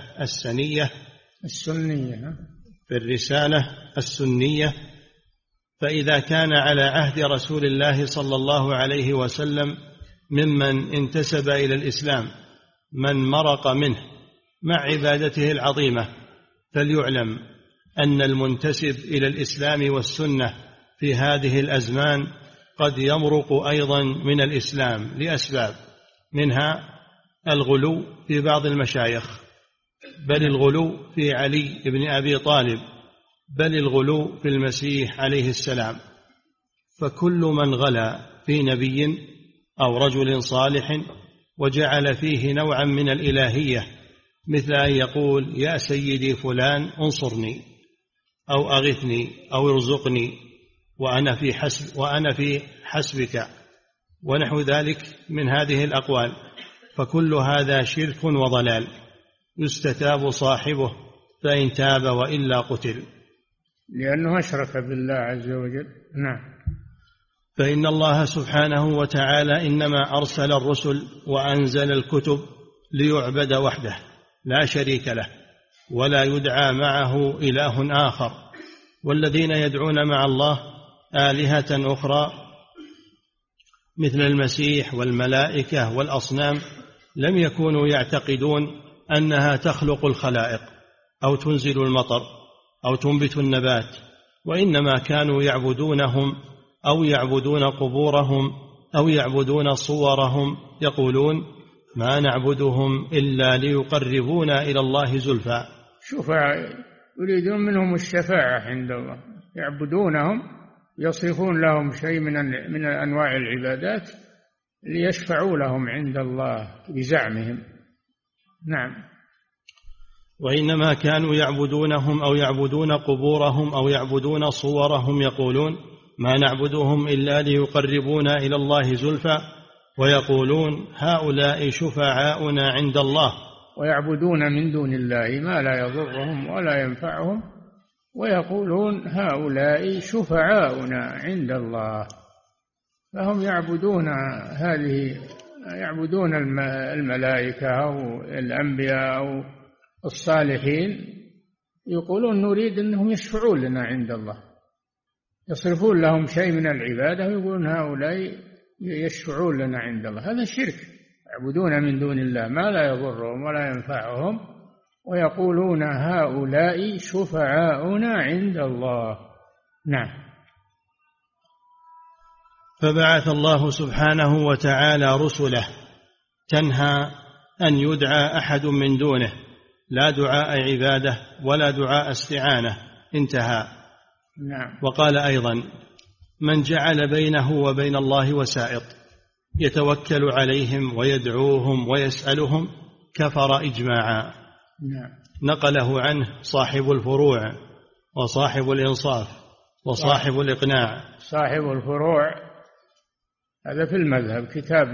السنية فإذا كان على عهد رسول الله صلى الله عليه وسلم ممن انتسب إلى الإسلام من مرق منه مع عبادته العظيمة، فليعلم أن المنتسب إلى الإسلام والسنة في هذه الأزمان قد يمرق أيضا من الإسلام لأسباب، منها الغلو في بعض المشايخ، بل الغلو في علي بن أبي طالب، بل الغلو في المسيح عليه السلام. فكل من غلا في نبي أو رجل صالح وجعل فيه نوعا من الإلهية، مثل أن يقول يا سيدي فلان انصرني أو أغثني أو ارزقني وأنا في حسبك ونحو ذلك من هذه الأقوال، فكل هذا شرك وضلال يستتاب صاحبه فإن تاب وإلا قتل، لأنه أشرك بالله عز وجل. نعم. فإن الله سبحانه وتعالى إنما أرسل الرسل وأنزل الكتب ليعبد وحده لا شريك له ولا يدعى معه إله آخر، والذين يدعون مع الله آلهة أخرى مثل المسيح والملائكة والأصنام لم يكونوا يعتقدون أنها تخلق الخلائق أو تنزل المطر أو تنبت النبات، وإنما كانوا يعبدونهم أو يعبدون قبورهم أو يعبدون صورهم، يقولون ما نعبدهم إلا ليقربونا إلى الله زلفى. شفعاء يريدون منهم الشفاعة عند الله، يعبدونهم يصرفون لهم شيء من أنواع العبادات ليشفعوا لهم عند الله بزعمهم. نعم. وإنما كانوا يعبدونهم أو يعبدون قبورهم أو يعبدون صورهم، يقولون ما نعبدهم إلا ليقربونا إلى الله زلفى، ويقولون هؤلاء شفعاؤنا عند الله، ويعبدون من دون الله ما لا يضرهم ولا ينفعهم، ويقولون هؤلاء شفعاؤنا عند الله. فهم يعبدون الملائكة أو الأنبياء أو الصالحين، يقولون نريد أنهم يشفعون لنا عند الله، يصرفون لهم شيء من العبادة ويقولون هؤلاء يشفعون لنا عند الله. هذا شرك، يعبدون من دون الله ما لا يضرهم ولا ينفعهم، ويقولون هؤلاء شفعاؤنا عند الله. نعم. فبعث الله سبحانه وتعالى رسله تنهى أن يدعى أحد من دونه، لا دعاء عبادة ولا دعاء استعانة، انتهى. نعم. وقال أيضا من جعل بينه وبين الله وسائط يتوكل عليهم ويدعوهم ويسألهم كفر إجماعا. نعم. نقله عنه صاحب الفروع وصاحب الإنصاف وصاحب الإقناع. صاحب الفروع هذا في المذهب، كتاب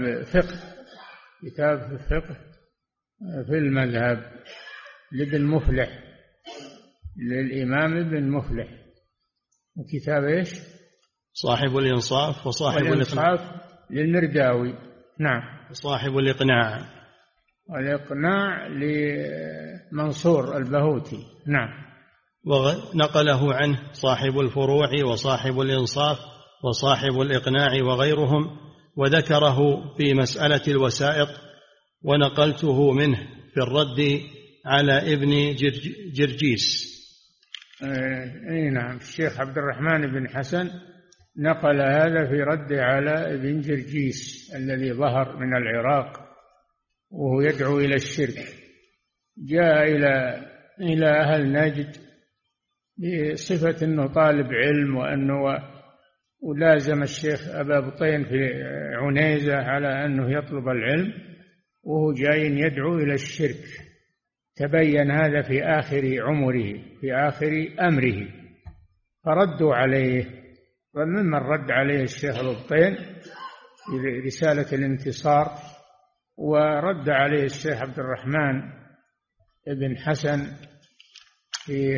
فقه في المذهب لابن مفلح، للإمام ابن مفلح. وكتاب إيش؟ صاحب الإنصاف وصاحب الإقناع للمرداوي. نعم. صاحب الإقناع، والإقناع لمنصور البهوتي. نعم. ونقله عنه صاحب الفروع وصاحب الإنصاف وصاحب الإقناع وغيرهم، وذكره في مسألة الوسائط، ونقلته منه في الرد على ابن جرجيس. نعم، الشيخ عبد الرحمن بن حسن نقل هذا في رد على ابن جرجيس الذي ظهر من العراق وهو يدعو إلى الشرك. جاء إلى أهل نجد بصفة أنه طالب علم، وأنه ولازم الشيخ أبا بطين في عنيزة على أنه يطلب العلم، وهو جاي يدعو إلى الشرك. تبين هذا في آخر عمره، في آخر أمره، فردوا عليه. وممن رد عليه الشيخ أبا بطين في رسالة الانتصار، ورد عليه الشيخ عبد الرحمن بن حسن في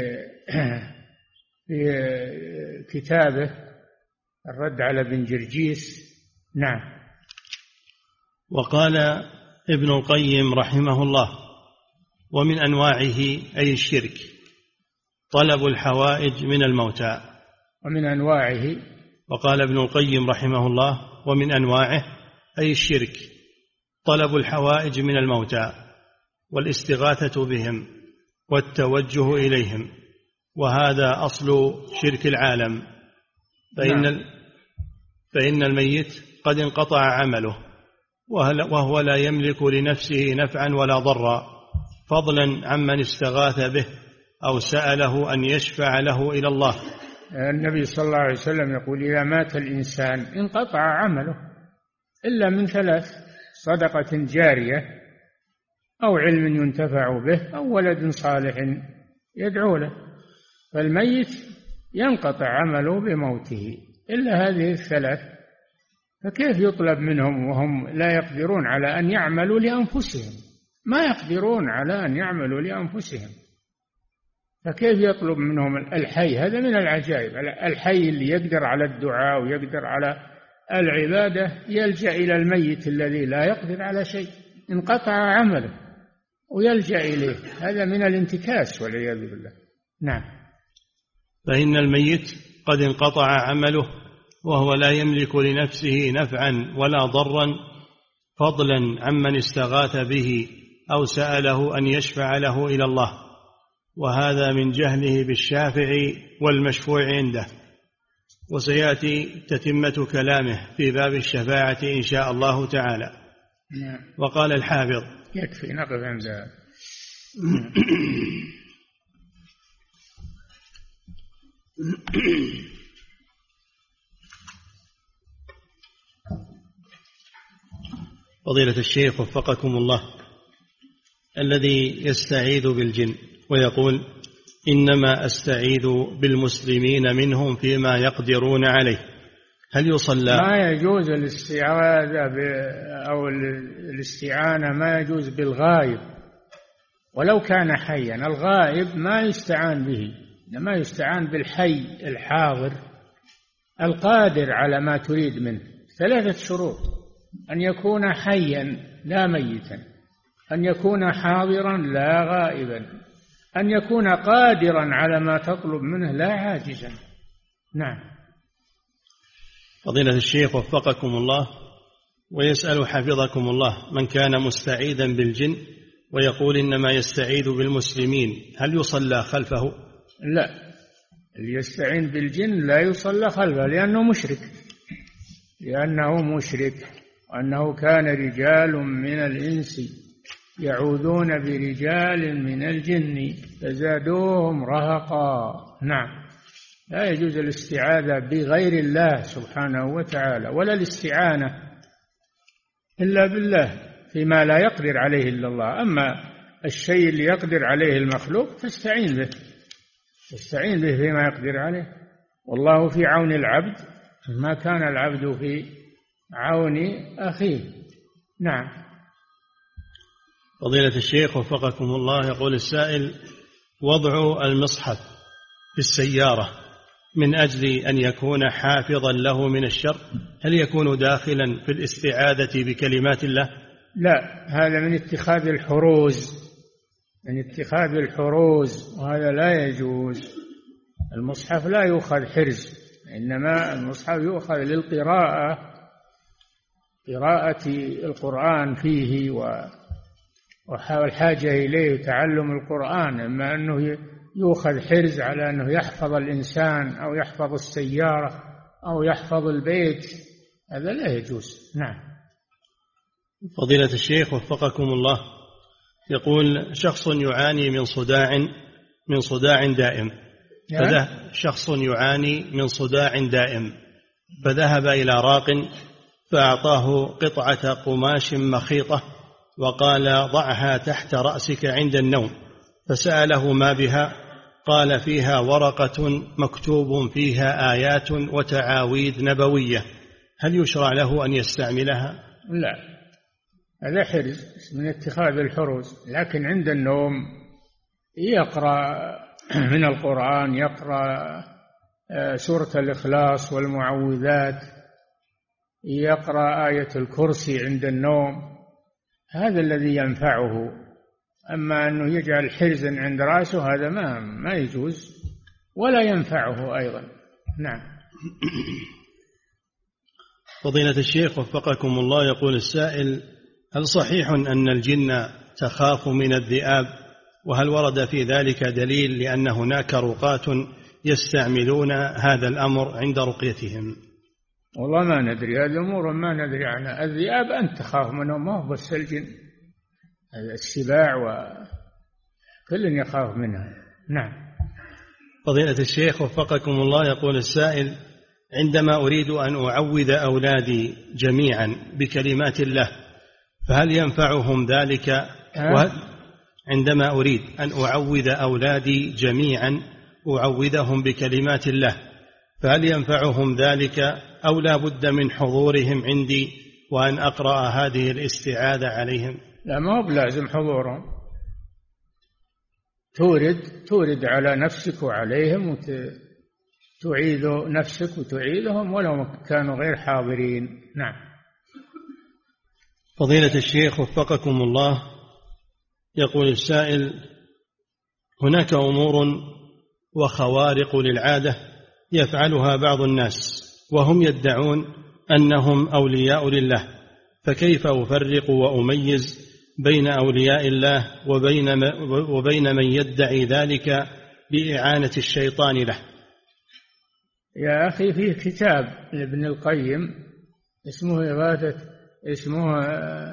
كتابه الرد على ابن جرجيس. نعم. وقال ابن القيم رحمه الله: ومن أنواعه أي الشرك طلب الحوائج من الموتى. ومن أنواعه، وقال ابن القيم رحمه الله: ومن أنواعه أي الشرك طلب الحوائج من الموتى والاستغاثة بهم والتوجه إليهم، وهذا أصل شرك العالم. فإن الميت قد انقطع عمله وهو لا يملك لنفسه نفعا ولا ضرا، فضلا عمن استغاث به أو سأله أن يشفع له إلى الله. النبي صلى الله عليه وسلم يقول: إذا مات الإنسان انقطع عمله إلا من ثلاث: صدقة جارية، أو علم ينتفع به، أو ولد صالح يدعو له. فالميت ينقطع عمله بموته إلا هذه الثلاث، فكيف يطلب منهم وهم لا يقدرون على أن يعملوا لأنفسهم؟ ما يقدرون على أن يعملوا لأنفسهم، فكيف يطلب منهم الحي؟ هذا من العجائب. الحي اللي يقدر على الدعاء ويقدر على العبادة يلجأ إلى الميت الذي لا يقدر على شيء، انقطع عمله ويلجأ إليه. هذا من الانتكاس والعياذ بالله. نعم. فإن الميت قد انقطع عمله وهو لا يملك لنفسه نفعا ولا ضرا، فضلا عمن استغاث به أو سأله أن يشفع له إلى الله، وهذا من جهله بالشافع والمشفوع عنده. وسيأتي تتمة كلامه في باب الشفاعة إن شاء الله تعالى. وقال الحافظ: يكفي نقف عند هذا. فضيلة الشيخ وفقكم الله، الذي يستعيذ بالجن ويقول: إنما أستعيذ بالمسلمين منهم فيما يقدرون عليه، هل يصلى؟ ما يجوز الاستعاذة أو الاستعانة، ما يجوز بالغائب ولو كان حيا. الغائب ما يستعان به، إنما يستعان بالحي الحاضر القادر على ما تريد منه. 3 شروط: أن يكون حيا لا ميتا، أن يكون حاضرا لا غائبا، أن يكون قادرا على ما تطلب منه لا عاجزا. نعم. فضيلة الشيخ وفقكم الله، ويسأل حفظكم الله: من كان مستعيذا بالجن ويقول إنما يستعيذ بالمسلمين، هل يصلى خلفه؟ لا، اللي يستعين بالجن لا يصلى خلفه، لأنه مشرك، وأنه كان رجال من الإنس يعوذون برجال من الجن فزادوهم رهقا. نعم. لا يجوز الاستعاذة بغير الله سبحانه وتعالى، ولا الاستعانة إلا بالله فيما لا يقدر عليه إلا الله. أما الشيء اللي يقدر عليه المخلوق فاستعين به فيما يقدر عليه. والله في عون العبد ما كان العبد في عون أخيه. نعم. فضيلة الشيخ وفقكم الله، يقول السائل: وضع المصحف في السيارة من أجل أن يكون حافظا له من الشر، هل يكون داخلا في الاستعاذة بكلمات الله؟ لا، هذا من اتخاذ الحروز، وهذا لا يجوز. المصحف لا يؤخذ حرز، إنما المصحف يؤخذ للقراءة، قراءة القرآن فيه والحاجة إليه تعلم القرآن، أما أنه يؤخذ حرز على أنه يحفظ الإنسان أو يحفظ السيارة أو يحفظ البيت، هذا لا يجوز. نعم. فضيلة الشيخ وفقكم الله، يقول شخص يعاني من صداع دائم، شخص يعاني من صداع دائم فذهب إلى راق فأعطاه قطعة قماش مخيطة وقال ضعها تحت رأسك عند النوم، فسأله ما بها؟ قال فيها ورقة مكتوب فيها آيات وتعاويذ نبوية، هل يشرع له أن يستعملها؟ لا، هذا حرز من اتخاذ الحروز، لكن عند النوم يقرأ من القرآن، يقرأ سورة الإخلاص والمعوذات، يقرأ آية الكرسي عند النوم، هذا الذي ينفعه. أما أنه يجعل حرزا عند رأسه هذا ما يجوز ولا ينفعه أيضا. نعم. فضيلة الشيخ وفقكم الله، يقول السائل هل صحيح أن الجن تخاف من الذئاب؟ وهل ورد في ذلك دليل لأن هناك رقاة يستعملون هذا الأمر عند رقيتهم؟ والله ما ندري، هذه أمور ما ندري عنها. الذئاب أنت تخاف منهم، ما هو بس الجن، السباع وكل يخاف منها. نعم. فضيلة الشيخ وفقكم الله، يقول السائل عندما أريد أن أعوذ أولادي جميعا بكلمات الله فهل ينفعهم ذلك؟ عندما أريد أن أعوذ أولادي جميعا أعوذهم بكلمات الله فهل ينفعهم ذلك أو لا بد من حضورهم عندي وأن أقرأ هذه الاستعاذة عليهم؟ لا، ما هو بلازم حضورهم، تورد على نفسك وعليهم وتعيذ نفسك وتعيذهم ولو كانوا غير حاضرين. نعم. فضيلة الشيخ وفقكم الله، يقول السائل هناك أمور وخوارق للعادة يفعلها بعض الناس وهم يدعون أنهم أولياء لله، فكيف أفرق وأميز بين أولياء الله وبين من يدعي ذلك بإعانة الشيطان له؟ يا أخي فيه كتاب لابن القيم اسمه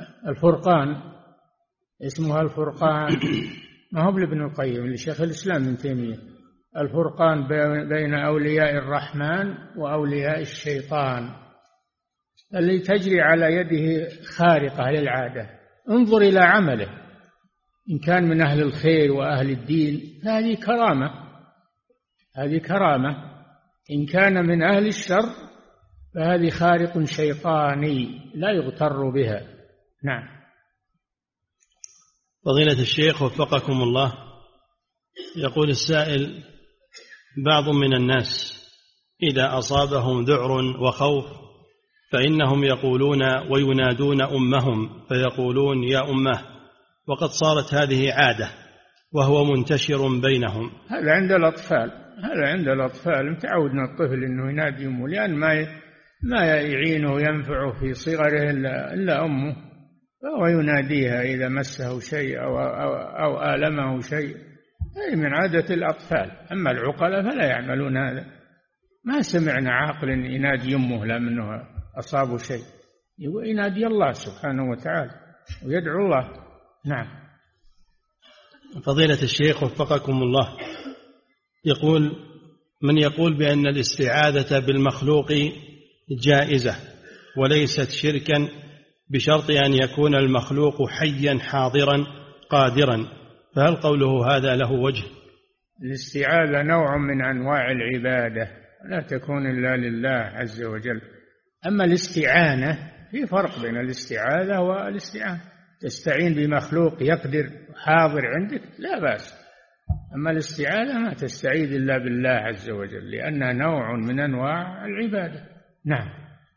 الفرقان، ما هو لابن القيم، لشيخ الإسلام ابن تيمية، الفرقان بين أولياء الرحمن وأولياء الشيطان، اللي تجري على يده خارقة للعادة. انظر إلى عمله، إن كان من أهل الخير وأهل الدين فهذه كرامة، إن كان من أهل الشر فهذه خارق شيطاني لا يغتر بها. نعم. فضيلة الشيخ وفقكم الله، يقول السائل بعض من الناس إذا أصابهم ذعر وخوف فإنهم يقولون وينادون أمهم فيقولون يا أمه، وقد صارت هذه عادة وهو منتشر بينهم. هذا عند الأطفال متعودنا الطفل أنه ينادي أمه، لأن ما يعينه وينفعه في صغره إلا أمه، فهو يناديها إذا مسه شيء أو آلمه شيء، هذه من عادة الأطفال. أما العقلاء فلا يعملون هذا، ما سمعنا عاقل ينادي أمه لأنه أصابه شيء، ينادي الله سبحانه وتعالى ويدعو الله. نعم. فضيلة الشيخ وفقكم الله، يقول من يقول بأن الاستعاذة بالمخلوق جائزة وليست شركا بشرط أن يكون المخلوق حيا حاضرا قادرا، فهل قوله هذا له وجه؟ الاستعاذة نوع من أنواع العبادة لا تكون إلا لله عز وجل. أما الاستعانة، في فرق بين الاستعاذة والاستعانة. تستعين بمخلوق يقدر حاضر عندك لا بأس، أما الاستعاذة ما تستعيذ إلا بالله عز وجل لأنها نوع من أنواع العبادة. نعم.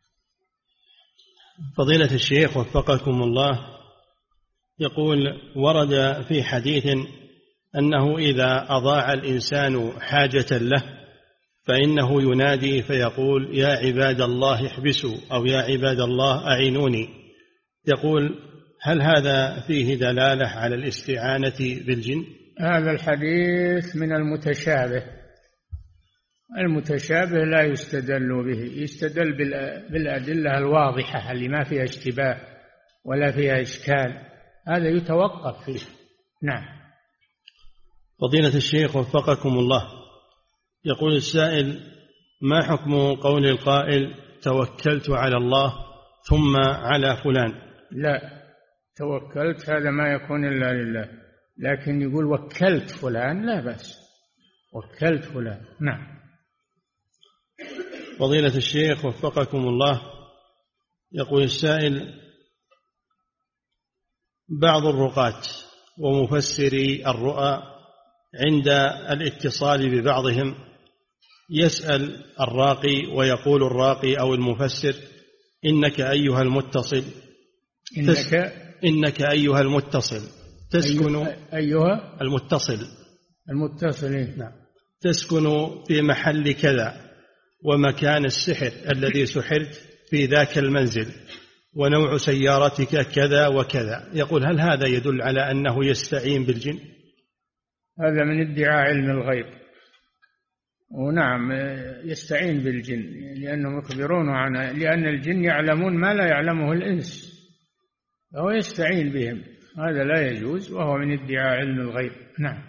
فضيلة الشيخ وفقكم الله، يقول ورد في حديث أنه إذا أضاع الإنسان حاجة له فإنه ينادي فيقول يا عباد الله احبسوا أو يا عباد الله أعينوني. يقول هل هذا فيه دلالة على الاستعانة بالجن؟ هذا الحديث من المتشابه. المتشابه لا يستدل به، يستدل بالأدلة الواضحة اللي ما فيها اشتباه ولا فيها إشكال، هذا يتوقف فيه. نعم. فضيلة الشيخ وفقكم الله، يقول السائل: ما حكم قول القائل توكلت على الله ثم على فلان؟ لا، توكلت هذا ما يكون إلا لله، لكن يقول وكلت فلان لا بأس، وكلت فلان. نعم. فضيلة الشيخ وفقكم الله، يقول السائل: بعض الرقاة ومفسري الرؤى عند الاتصال ببعضهم يسأل الراقي ويقول الراقي أو المفسر: إنك أيها المتصل، إنك أيها المتصل تسكن أيها المتصل نعم، تسكن في محل كذا، ومكان السحر الذي سحرت في ذاك المنزل، ونوع سيارتك كذا وكذا. يقول: هل هذا يدل على أنه يستعين بالجن؟ هذا من ادعاء علم الغيب، ونعم يستعين بالجن لأنهم يخبرون عنه، لأن الجن يعلمون ما لا يعلمه الإنس، فهو يستعين بهم، هذا لا يجوز وهو من ادعاء علم الغيب. نعم.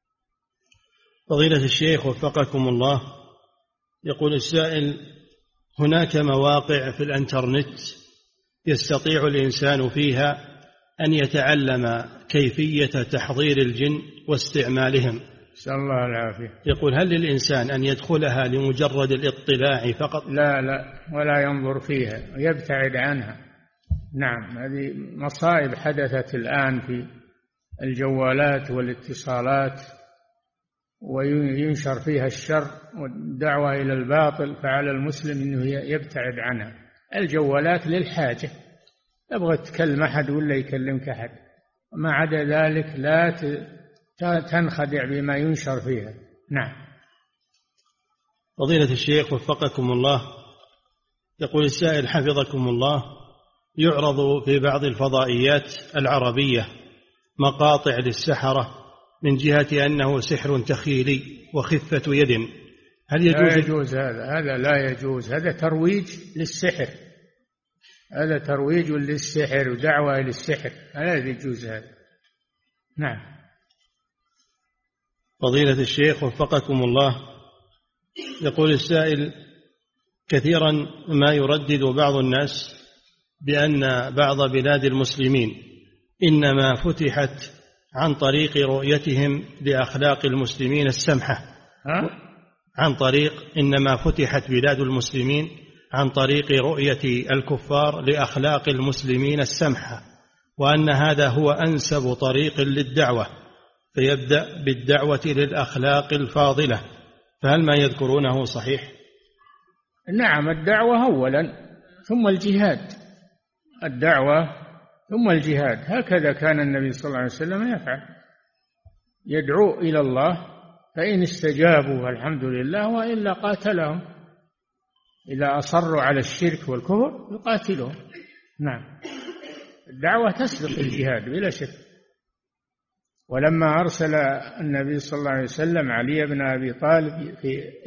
فضيلة الشيخ وفقكم الله، يقول السائل: هناك مواقع في الانترنت يستطيع الإنسان فيها أن يتعلم كيفية تحضير الجن واستعمالهم، نسأل الله العافية. يقول: هل للإنسان أن يدخلها لمجرد الاطلاع فقط؟ لا، ولا ينظر فيها ويبتعد عنها. نعم، هذه مصائب حدثت الآن في الجوالات والاتصالات، وينشر فيها الشر والدعوة إلى الباطل، فعلى المسلم أنه يبتعد عنها. الجوالات للحاجة، تبغى تكلم أحد ولا يكلمك أحد، وما عدا ذلك لا تنخدع بما ينشر فيها. نعم. فضيلة الشيخ وفقكم الله، يقول السائل حفظكم الله: يعرض في بعض الفضائيات العربية مقاطع للسحرة من جهة أنه سحر تخيلي وخفة يد، هل يجوز؟ لا يجوز هذا لا يجوز، هذا ترويج للسحر، هذا ترويج للسحر ودعوة للسحر، لا يجوز هذا. نعم. فضيلة الشيخ وفقكم الله، يقول السائل: كثيرا ما يردد بعض الناس بأن بعض بلاد المسلمين إنما فتحت عن طريق رؤيتهم لأخلاق المسلمين السمحة، إنما فتحت بلاد المسلمين عن طريق رؤية الكفار لأخلاق المسلمين السمحة، وأن هذا هو أنسب طريق للدعوة، فيبدأ بالدعوة للأخلاق الفاضلة، فهل ما يذكرونه صحيح؟ نعم، الدعوة أولا ثم الجهاد، الدعوة ثم الجهاد، هكذا كان النبي صلى الله عليه وسلم يفعل، يدعو إلى الله، فإن استجابوا الحمد لله، وإلا قاتلهم، إذا أصروا على الشرك والكفر يقاتلهم. نعم، الدعوة تسبق الجهاد بلا شك. ولما أرسل النبي صلى الله عليه وسلم علي بن أبي طالب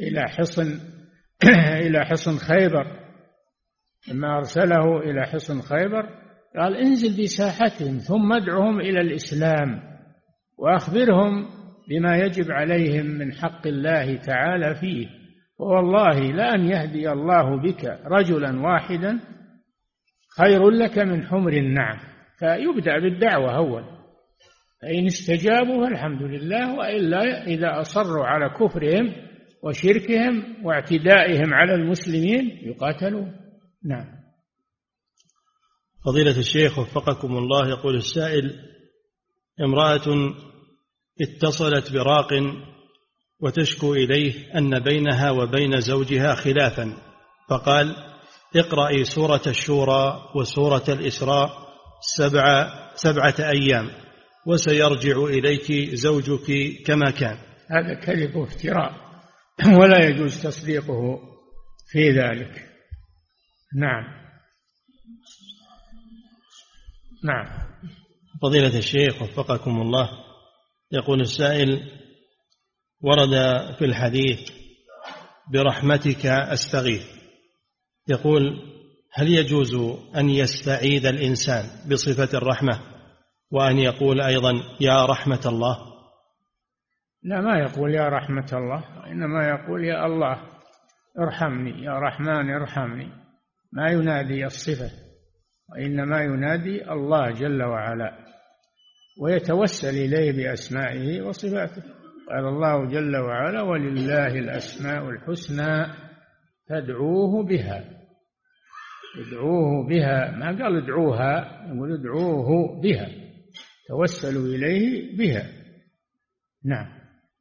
إلى حصن خيبر، لما أرسله إلى حصن خيبر قال: انزل بساحتهم ثم ادعهم إلى الإسلام وأخبرهم بما يجب عليهم من حق الله تعالى فيه، ووالله لأن يهدي الله بك رجلا واحدا خير لك من حمر النعم. فيبدأ بالدعوة أول، فإن استجابوا فالحمد لله، وإلا إذا أصروا على كفرهم وشركهم واعتدائهم على المسلمين يقاتلون. نعم. فضيلة الشيخ وفقكم الله، يقول السائل: امرأة اتصلت براق وتشكو إليه أن بينها وبين زوجها خلافا، فقال: اقرأي سورة الشورى وسورة الإسراء 7 أيام وسيرجع إليك زوجك كما كان. هذا كذب وافتراء، ولا يجوز تصديقه في ذلك. نعم. نعم. فضيلة الشيخ وفقكم الله، يقول السائل: ورد في الحديث برحمتك أستغيث، يقول: هل يجوز أن يستعيذ الإنسان بصفة الرحمة وأن يقول أيضا يا رحمة الله؟ لا، ما يقول يا رحمة الله، إنما يقول يا الله ارحمني، يا رحمن ارحمني. ما ينادي الصفة، وإنما ينادي الله جل وعلا ويتوسل إليه بأسمائه وصفاته. قال الله جل وعلا: ولله الأسماء الحسنى فادعوه بها. ادعوه بها، ما قال ادعوها، يقول ادعوه بها، توسلوا إليه بها. نعم.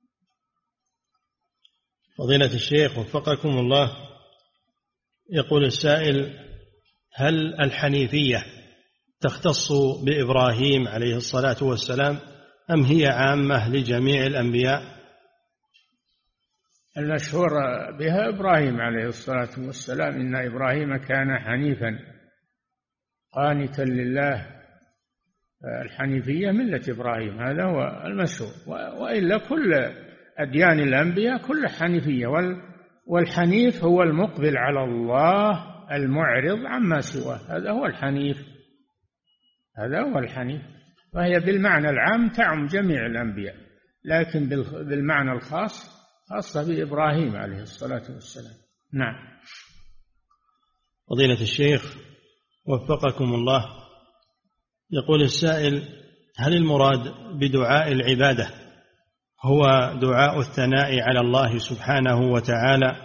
فضيلة الشيخ وفقكم الله، يقول السائل: هل الحنيفية تختص بإبراهيم عليه الصلاة والسلام أم هي عامة لجميع الأنبياء؟ المشهور بها إبراهيم عليه الصلاة والسلام: إن إبراهيم كان حنيفا قانتا لله. الحنيفية ملة إبراهيم، هذا هو المشهور. وإلا كل أديان الأنبياء كل حنيفية، والحنيف هو المقبل على الله المعرض عما سواه، هذا هو الحنيف، هذا هو الحنيف. فهي بالمعنى العام تعم جميع الأنبياء، لكن بالمعنى الخاص خاصة بإبراهيم عليه الصلاة والسلام. نعم. فضيلة الشيخ وفقكم الله، يقول السائل: هل المراد بدعاء العبادة هو دعاء الثناء على الله سبحانه وتعالى؟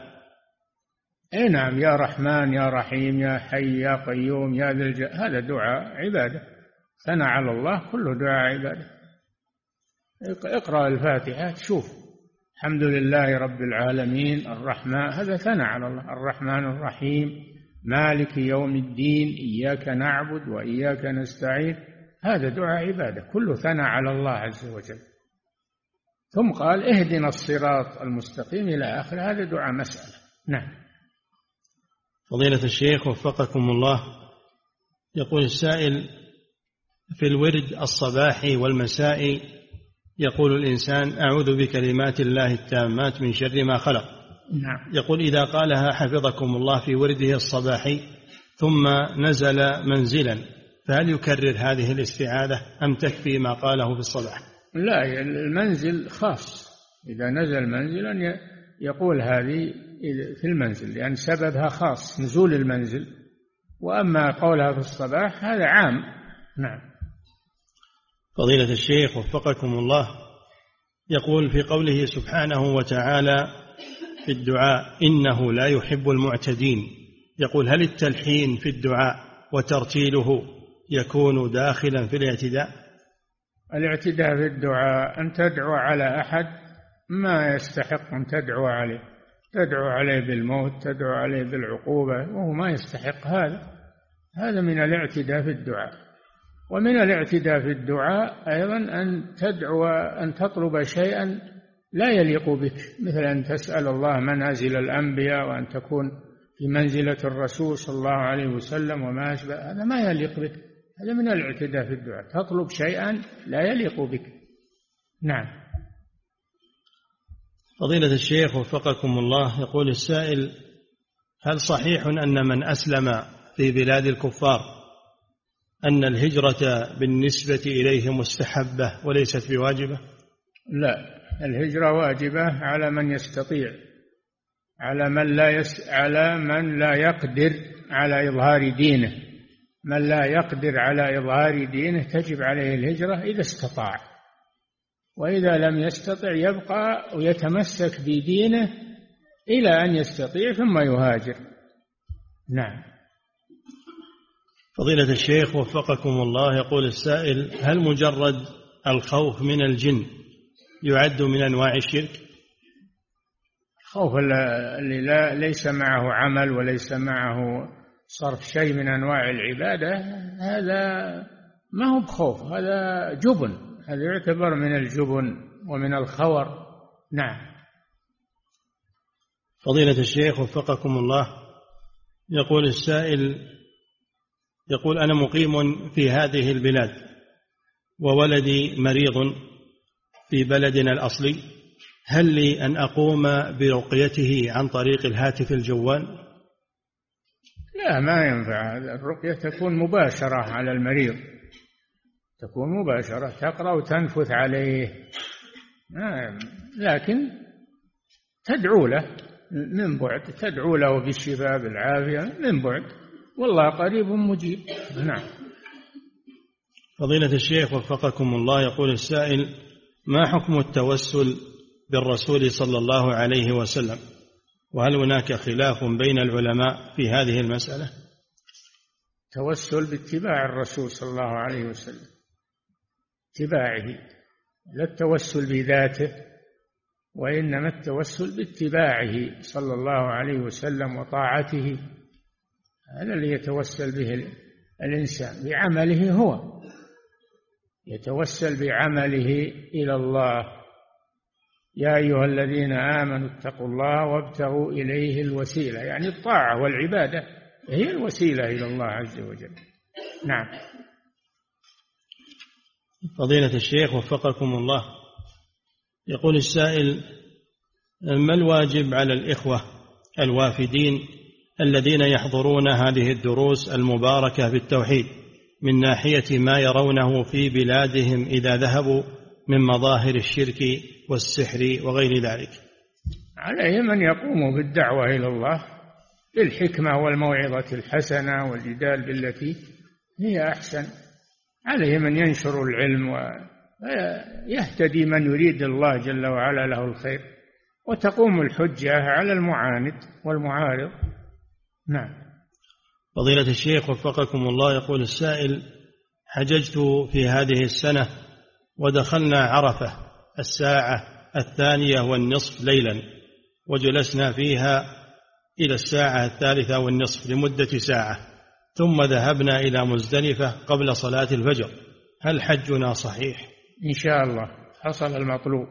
اي نعم، يا رحمن يا رحيم يا حي يا قيوم يا ذا الجلال، هذا دعاء عبادة. ثناء على الله كله دعاء عبادة. اقرأ الفاتحة تشوف: الحمد لله رب العالمين الرحمن، هذا ثناء على الله. الرحمن الرحيم مالك يوم الدين إياك نعبد وإياك نستعين، هذا دعاء عبادة كله ثناء على الله عز وجل. ثم قال: اهدنا الصراط المستقيم إلى آخر، هذا دعاء مسألة. نعم. فضيلة الشيخ وفقكم الله، يقول السائل: في الورد الصباحي والمسائي يقول الإنسان: أعوذ بكلمات الله التامات من شر ما خلق. نعم. يقول: إذا قالها حفظكم الله في ورده الصباحي ثم نزل منزلا، فهل يكرر هذه الاستعاذة أم تكفي ما قاله في الصباح؟ لا، المنزل خاص، إذا نزل منزلا يقول هذه في المنزل، لأن سببها خاص، نزول المنزل. وأما قولها في الصباح هذا عام. نعم. فضيلة الشيخ وفقكم الله، يقول في قوله سبحانه وتعالى في الدعاء: إنه لا يحب المعتدين، يقول: هل التلحين في الدعاء وترتيله يكون داخلا في الاعتداء؟ الاعتداء في الدعاء أن تدعو على أحد ما يستحق أن تدعو عليه، تدعو عليه بالموت، تدعو عليه بالعقوبة وهو ما يستحق، هذا من الاعتداء في الدعاء. ومن الاعتداء في الدعاء أيضا أن تدعو، أن تطلب شيئا لا يليق بك، مثل أن تسأل الله منازل الأنبياء وأن تكون في منزلة الرسول صلى الله عليه وسلم وما أشبه، هذا ما يليق بك، هذا من الاعتداء في الدعاء، تطلب شيئا لا يليق بك. نعم. فضيلة الشيخ وفقكم الله، يقول السائل: هل صحيح أن من أسلم في بلاد الكفار أن الهجرة بالنسبة إليه مستحبة وليست بواجبة؟ لا، الهجرة واجبة على من يستطيع، على من لا يقدر على إظهار دينه. من لا يقدر على إظهار دينه تجب عليه الهجرة إذا استطاع، وإذا لم يستطع يبقى ويتمسك بدينه إلى أن يستطيع ثم يهاجر. نعم. فضيلة الشيخ وفقكم الله، يقول السائل: هل مجرد الخوف من الجن يعد من أنواع الشرك؟ الخوف اللي ليس معه عمل وليس معه صرف شيء من أنواع العبادة، هذا ما هو بخوف، هذا جبن، هذا يعتبر من الجبن ومن الخور. نعم. فضيلة الشيخ وفقكم الله، يقول السائل: يقول: أنا مقيم في هذه البلاد وولدي مريض في بلدنا الأصلي، هل لي أن أقوم برقيته عن طريق الهاتف الجوال؟ لا، ما ينفع. الرقية تكون مباشرة على المريض، تكون مباشرة، تقرأ وتنفث عليه، لكن تدعو له من بعد، تدعو له بالشفاء بالعافية من بعد، والله قريب مجيب. نعم. فضيلة الشيخ وفقكم الله، يقول السائل: ما حكم التوسل بالرسول صلى الله عليه وسلم؟ وهل هناك خلاف بين العلماء في هذه المسألة؟ توسل باتباع الرسول صلى الله عليه وسلم، اتباعه، لا التوسل بذاته، وإنما التوسل باتباعه صلى الله عليه وسلم وطاعته. هذا اللي يتوسل به الإنسان، بعمله هو يتوسل بعمله إلى الله. يا أيها الذين آمنوا اتقوا الله وابتغوا إليه الوسيلة، يعني الطاعة والعبادة هي الوسيلة إلى الله عز وجل. نعم. فضيلة الشيخ وفقكم الله، يقول السائل: ما الواجب على الإخوة الوافدين الذين يحضرون هذه الدروس المباركة بالتوحيد من ناحية ما يرونه في بلادهم إذا ذهبوا من مظاهر الشرك والسحر وغير ذلك؟ عليهم أن يقوموا بالدعوة إلى الله بالحكمة والموعظة الحسنة والجدال بالتي هي أحسن. عليهم أن ينشروا العلم ويهتدي من يريد الله جل وعلا له الخير، وتقوم الحجة على المعاند والمعارض. نعم. فضيلة الشيخ وفقكم الله، يقول السائل: حججت في هذه السنة ودخلنا عرفة الساعة 2:30 ليلا، وجلسنا فيها إلى الساعة 3:30 لمدة ساعة، ثم ذهبنا إلى مزدلفة قبل صلاة الفجر، هل حجنا صحيح؟ إن شاء الله حصل المطلوب.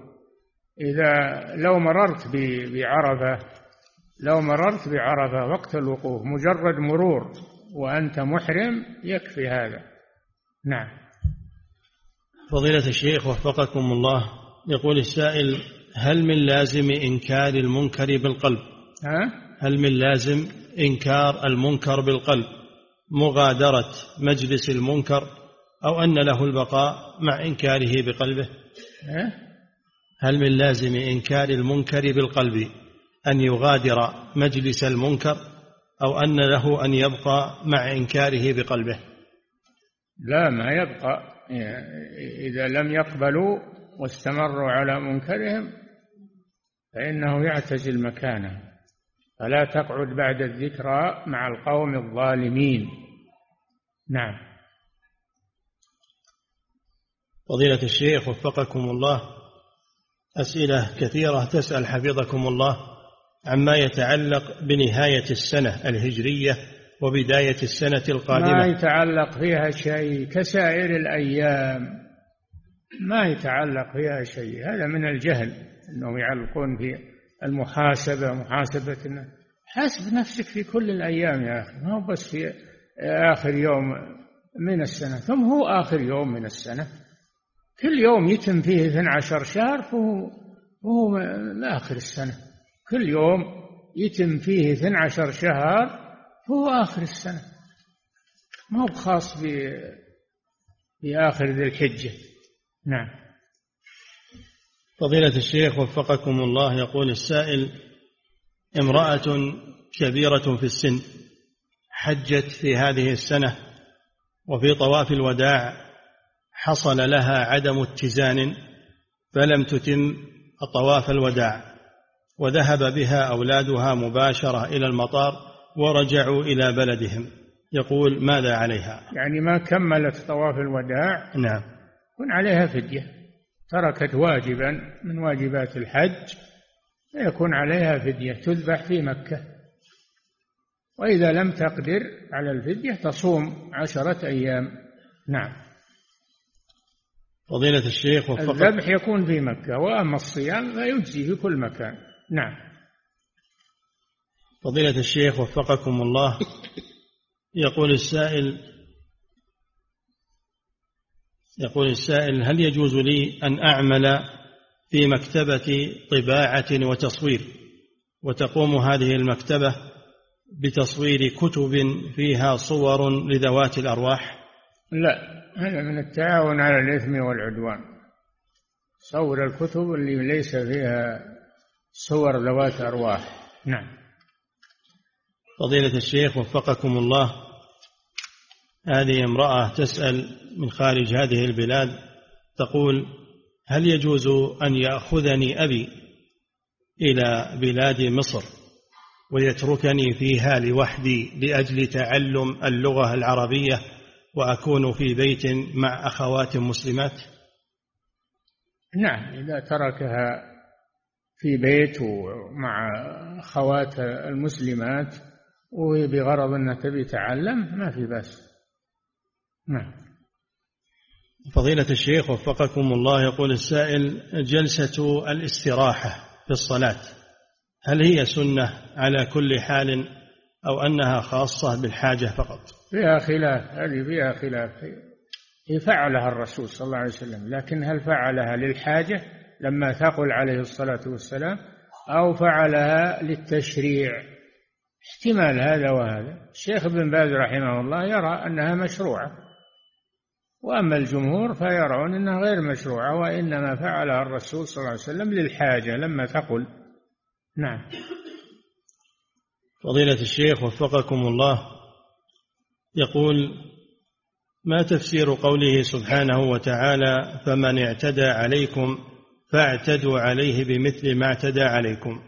لو مررت بعرفة وقت الوقوف، مجرد مرور وأنت محرم يكفي هذا. نعم. فضيلة الشيخ وفقكم الله، يقول السائل: هل من لازم إنكار المنكر بالقلب؟ هل من لازم إنكار المنكر بالقلب مغادرة مجلس المنكر، أو أن له البقاء مع إنكاره بقلبه؟ هل من لازم إنكار المنكر بالقلب أن يغادر مجلس المنكر، أو أن له أن يبقى مع إنكاره بقلبه؟ لا، ما يبقى. إذا لم يقبلوا واستمروا على منكرهم فإنه يعتزل مكانه، فلا تقعد بعد الذكرى مع القوم الظالمين. نعم. فضيلة الشيخ وفقكم الله، أسئلة كثيرة تسأل حفظكم الله عما يتعلق بنهاية السنة الهجرية وبداية السنة القادمة. ما يتعلق فيها شيء كسائر الأيام، ما يتعلق فيها شيء. هذا من الجهل أنهم يعلقون في محاسبة حاسب نفسك في كل الأيام يا أخي، ما هو بس في آخر يوم من السنة. ثم هو آخر يوم من السنة، كل يوم يتم فيه 12 شهر فهو آخر السنة. كل يوم يتم فيه 12 شهر فهو آخر السنة، ما هو خاص بآخر ذي الحجة. نعم. فضيلة الشيخ وفقكم الله، يقول السائل: امرأة كبيرة في السن حجت في هذه السنة، وفي طواف الوداع حصل لها عدم اتزان فلم تتم طواف الوداع، وذهب بها أولادها مباشرة إلى المطار ورجعوا إلى بلدهم، يقول ماذا عليها؟ يعني ما كملت طواف الوداع. نعم. يكون عليها فدية، تركت واجبا من واجبات الحج فيكون عليها فدية، تذبح في مكة. وإذا لم تقدر على الفدية تصوم 10 أيام. نعم. فضيلة الشيخ الذبح يكون في مكة، وأما الصيام فيجزي في كل مكان. نعم. فضيلة الشيخ وفقكم الله، يقول السائل: يقول السائل: هل يجوز لي أن أعمل في مكتبة طباعة وتصوير، وتقوم هذه المكتبة بتصوير كتب فيها صور لذوات الأرواح؟ لا، هذا من التعاون على الإثم والعدوان. صور الكتب اللي ليس فيها صور ذوات أرواح. نعم. فضيلة الشيخ وفقكم الله، هذه امرأة تسأل من خارج هذه البلاد، تقول: هل يجوز أن يأخذني أبي إلى بلاد مصر ويتركني فيها لوحدي لأجل تعلم اللغة العربية وأكون في بيت مع أخوات مسلمات؟ نعم، إذا تركها في بيت ومع أخوات المسلمات وبغرض أنها تبي تعلم ما في بأس. نعم. فضيلة الشيخ وفقكم الله، يقول السائل: جلسة الاستراحة في الصلاة هل هي سنة على كل حال أو أنها خاصة بالحاجة فقط؟ فيها خلاف، هذه فيها خلاف. هي فعلها الرسول صلى الله عليه وسلم، لكن هل فعلها للحاجة لما ثقل عليه الصلاة والسلام أو فعلها للتشريع؟ احتمال هذا وهذا. الشيخ ابن باز رحمه الله يرى أنها مشروعة، وأما الجمهور فيرون أنها غير مشروعة، وإنما فعلها الرسول صلى الله عليه وسلم للحاجة لما ثقل. نعم. فضيلة الشيخ وفقكم الله، يقول: ما تفسير قوله سبحانه وتعالى: فمن اعتدى عليكم فاعتدوا عليه بمثل ما اعتدى عليكم؟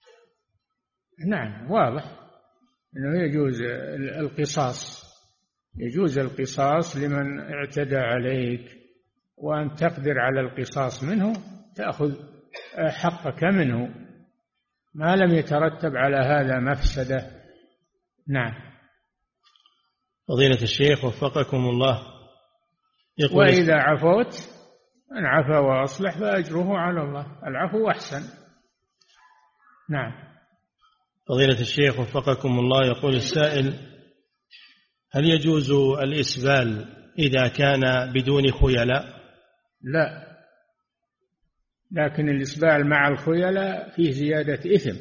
نعم، واضح أنه يجوز القصاص، يجوز القصاص لمن اعتدى عليك، وأن تقدر على القصاص منه تأخذ حقك منه ما لم يترتب على هذا مفسدة. نعم. فضيلة الشيخ وفقكم الله، يقول: وإذا عفوت من عفا وأصلح فأجره على الله، العفو أحسن. نعم. فضيلة الشيخ وفقكم الله، يقول السائل: هل يجوز الإسبال إذا كان بدون خيلاء؟ لا، لكن الإسبال مع الخيلاء فيه زيادة إثم،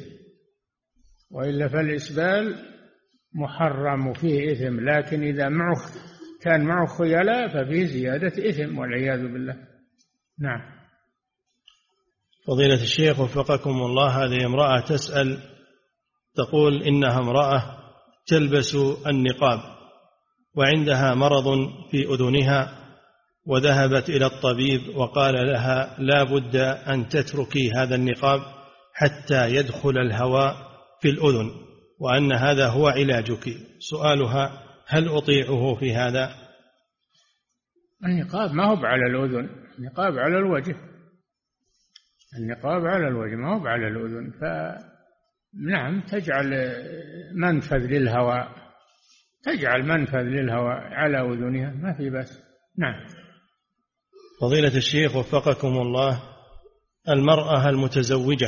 وإلا فالإسبال محرم وفيه إثم، لكن إذا كان معه خيلاء ففيه زيادة إثم والعياذ بالله. نعم. فضيلة الشيخ وفقكم الله، هذه امرأة تسأل، تقول إنها امرأة تلبس النقاب وعندها مرض في أذنها، وذهبت إلى الطبيب وقال لها لا بد أن تتركي هذا النقاب حتى يدخل الهواء في الأذن، وأن هذا هو علاجك. سؤالها: هل أطيعه في هذا؟ النقاب ما هو على الأذن، النقاب على الوجه، النقاب على الوجه ما هو على الأذن، فنعم تجعل منفذ للهواء، تجعل منفذ للهواء على أذنها ما في بأس. نعم. فضيلة الشيخ وفقكم الله، المرأة المتزوجة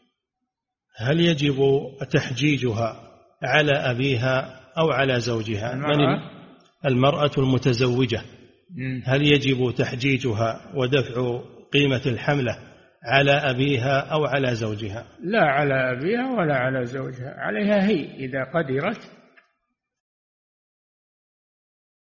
هل يجب تحجيجها على أبيها أو على زوجها؟ المرأة المتزوجة هل يجب تحجيجها ودفع قيمة الحملة على أبيها أو على زوجها؟ لا على أبيها ولا على زوجها، عليها هي إذا قدرت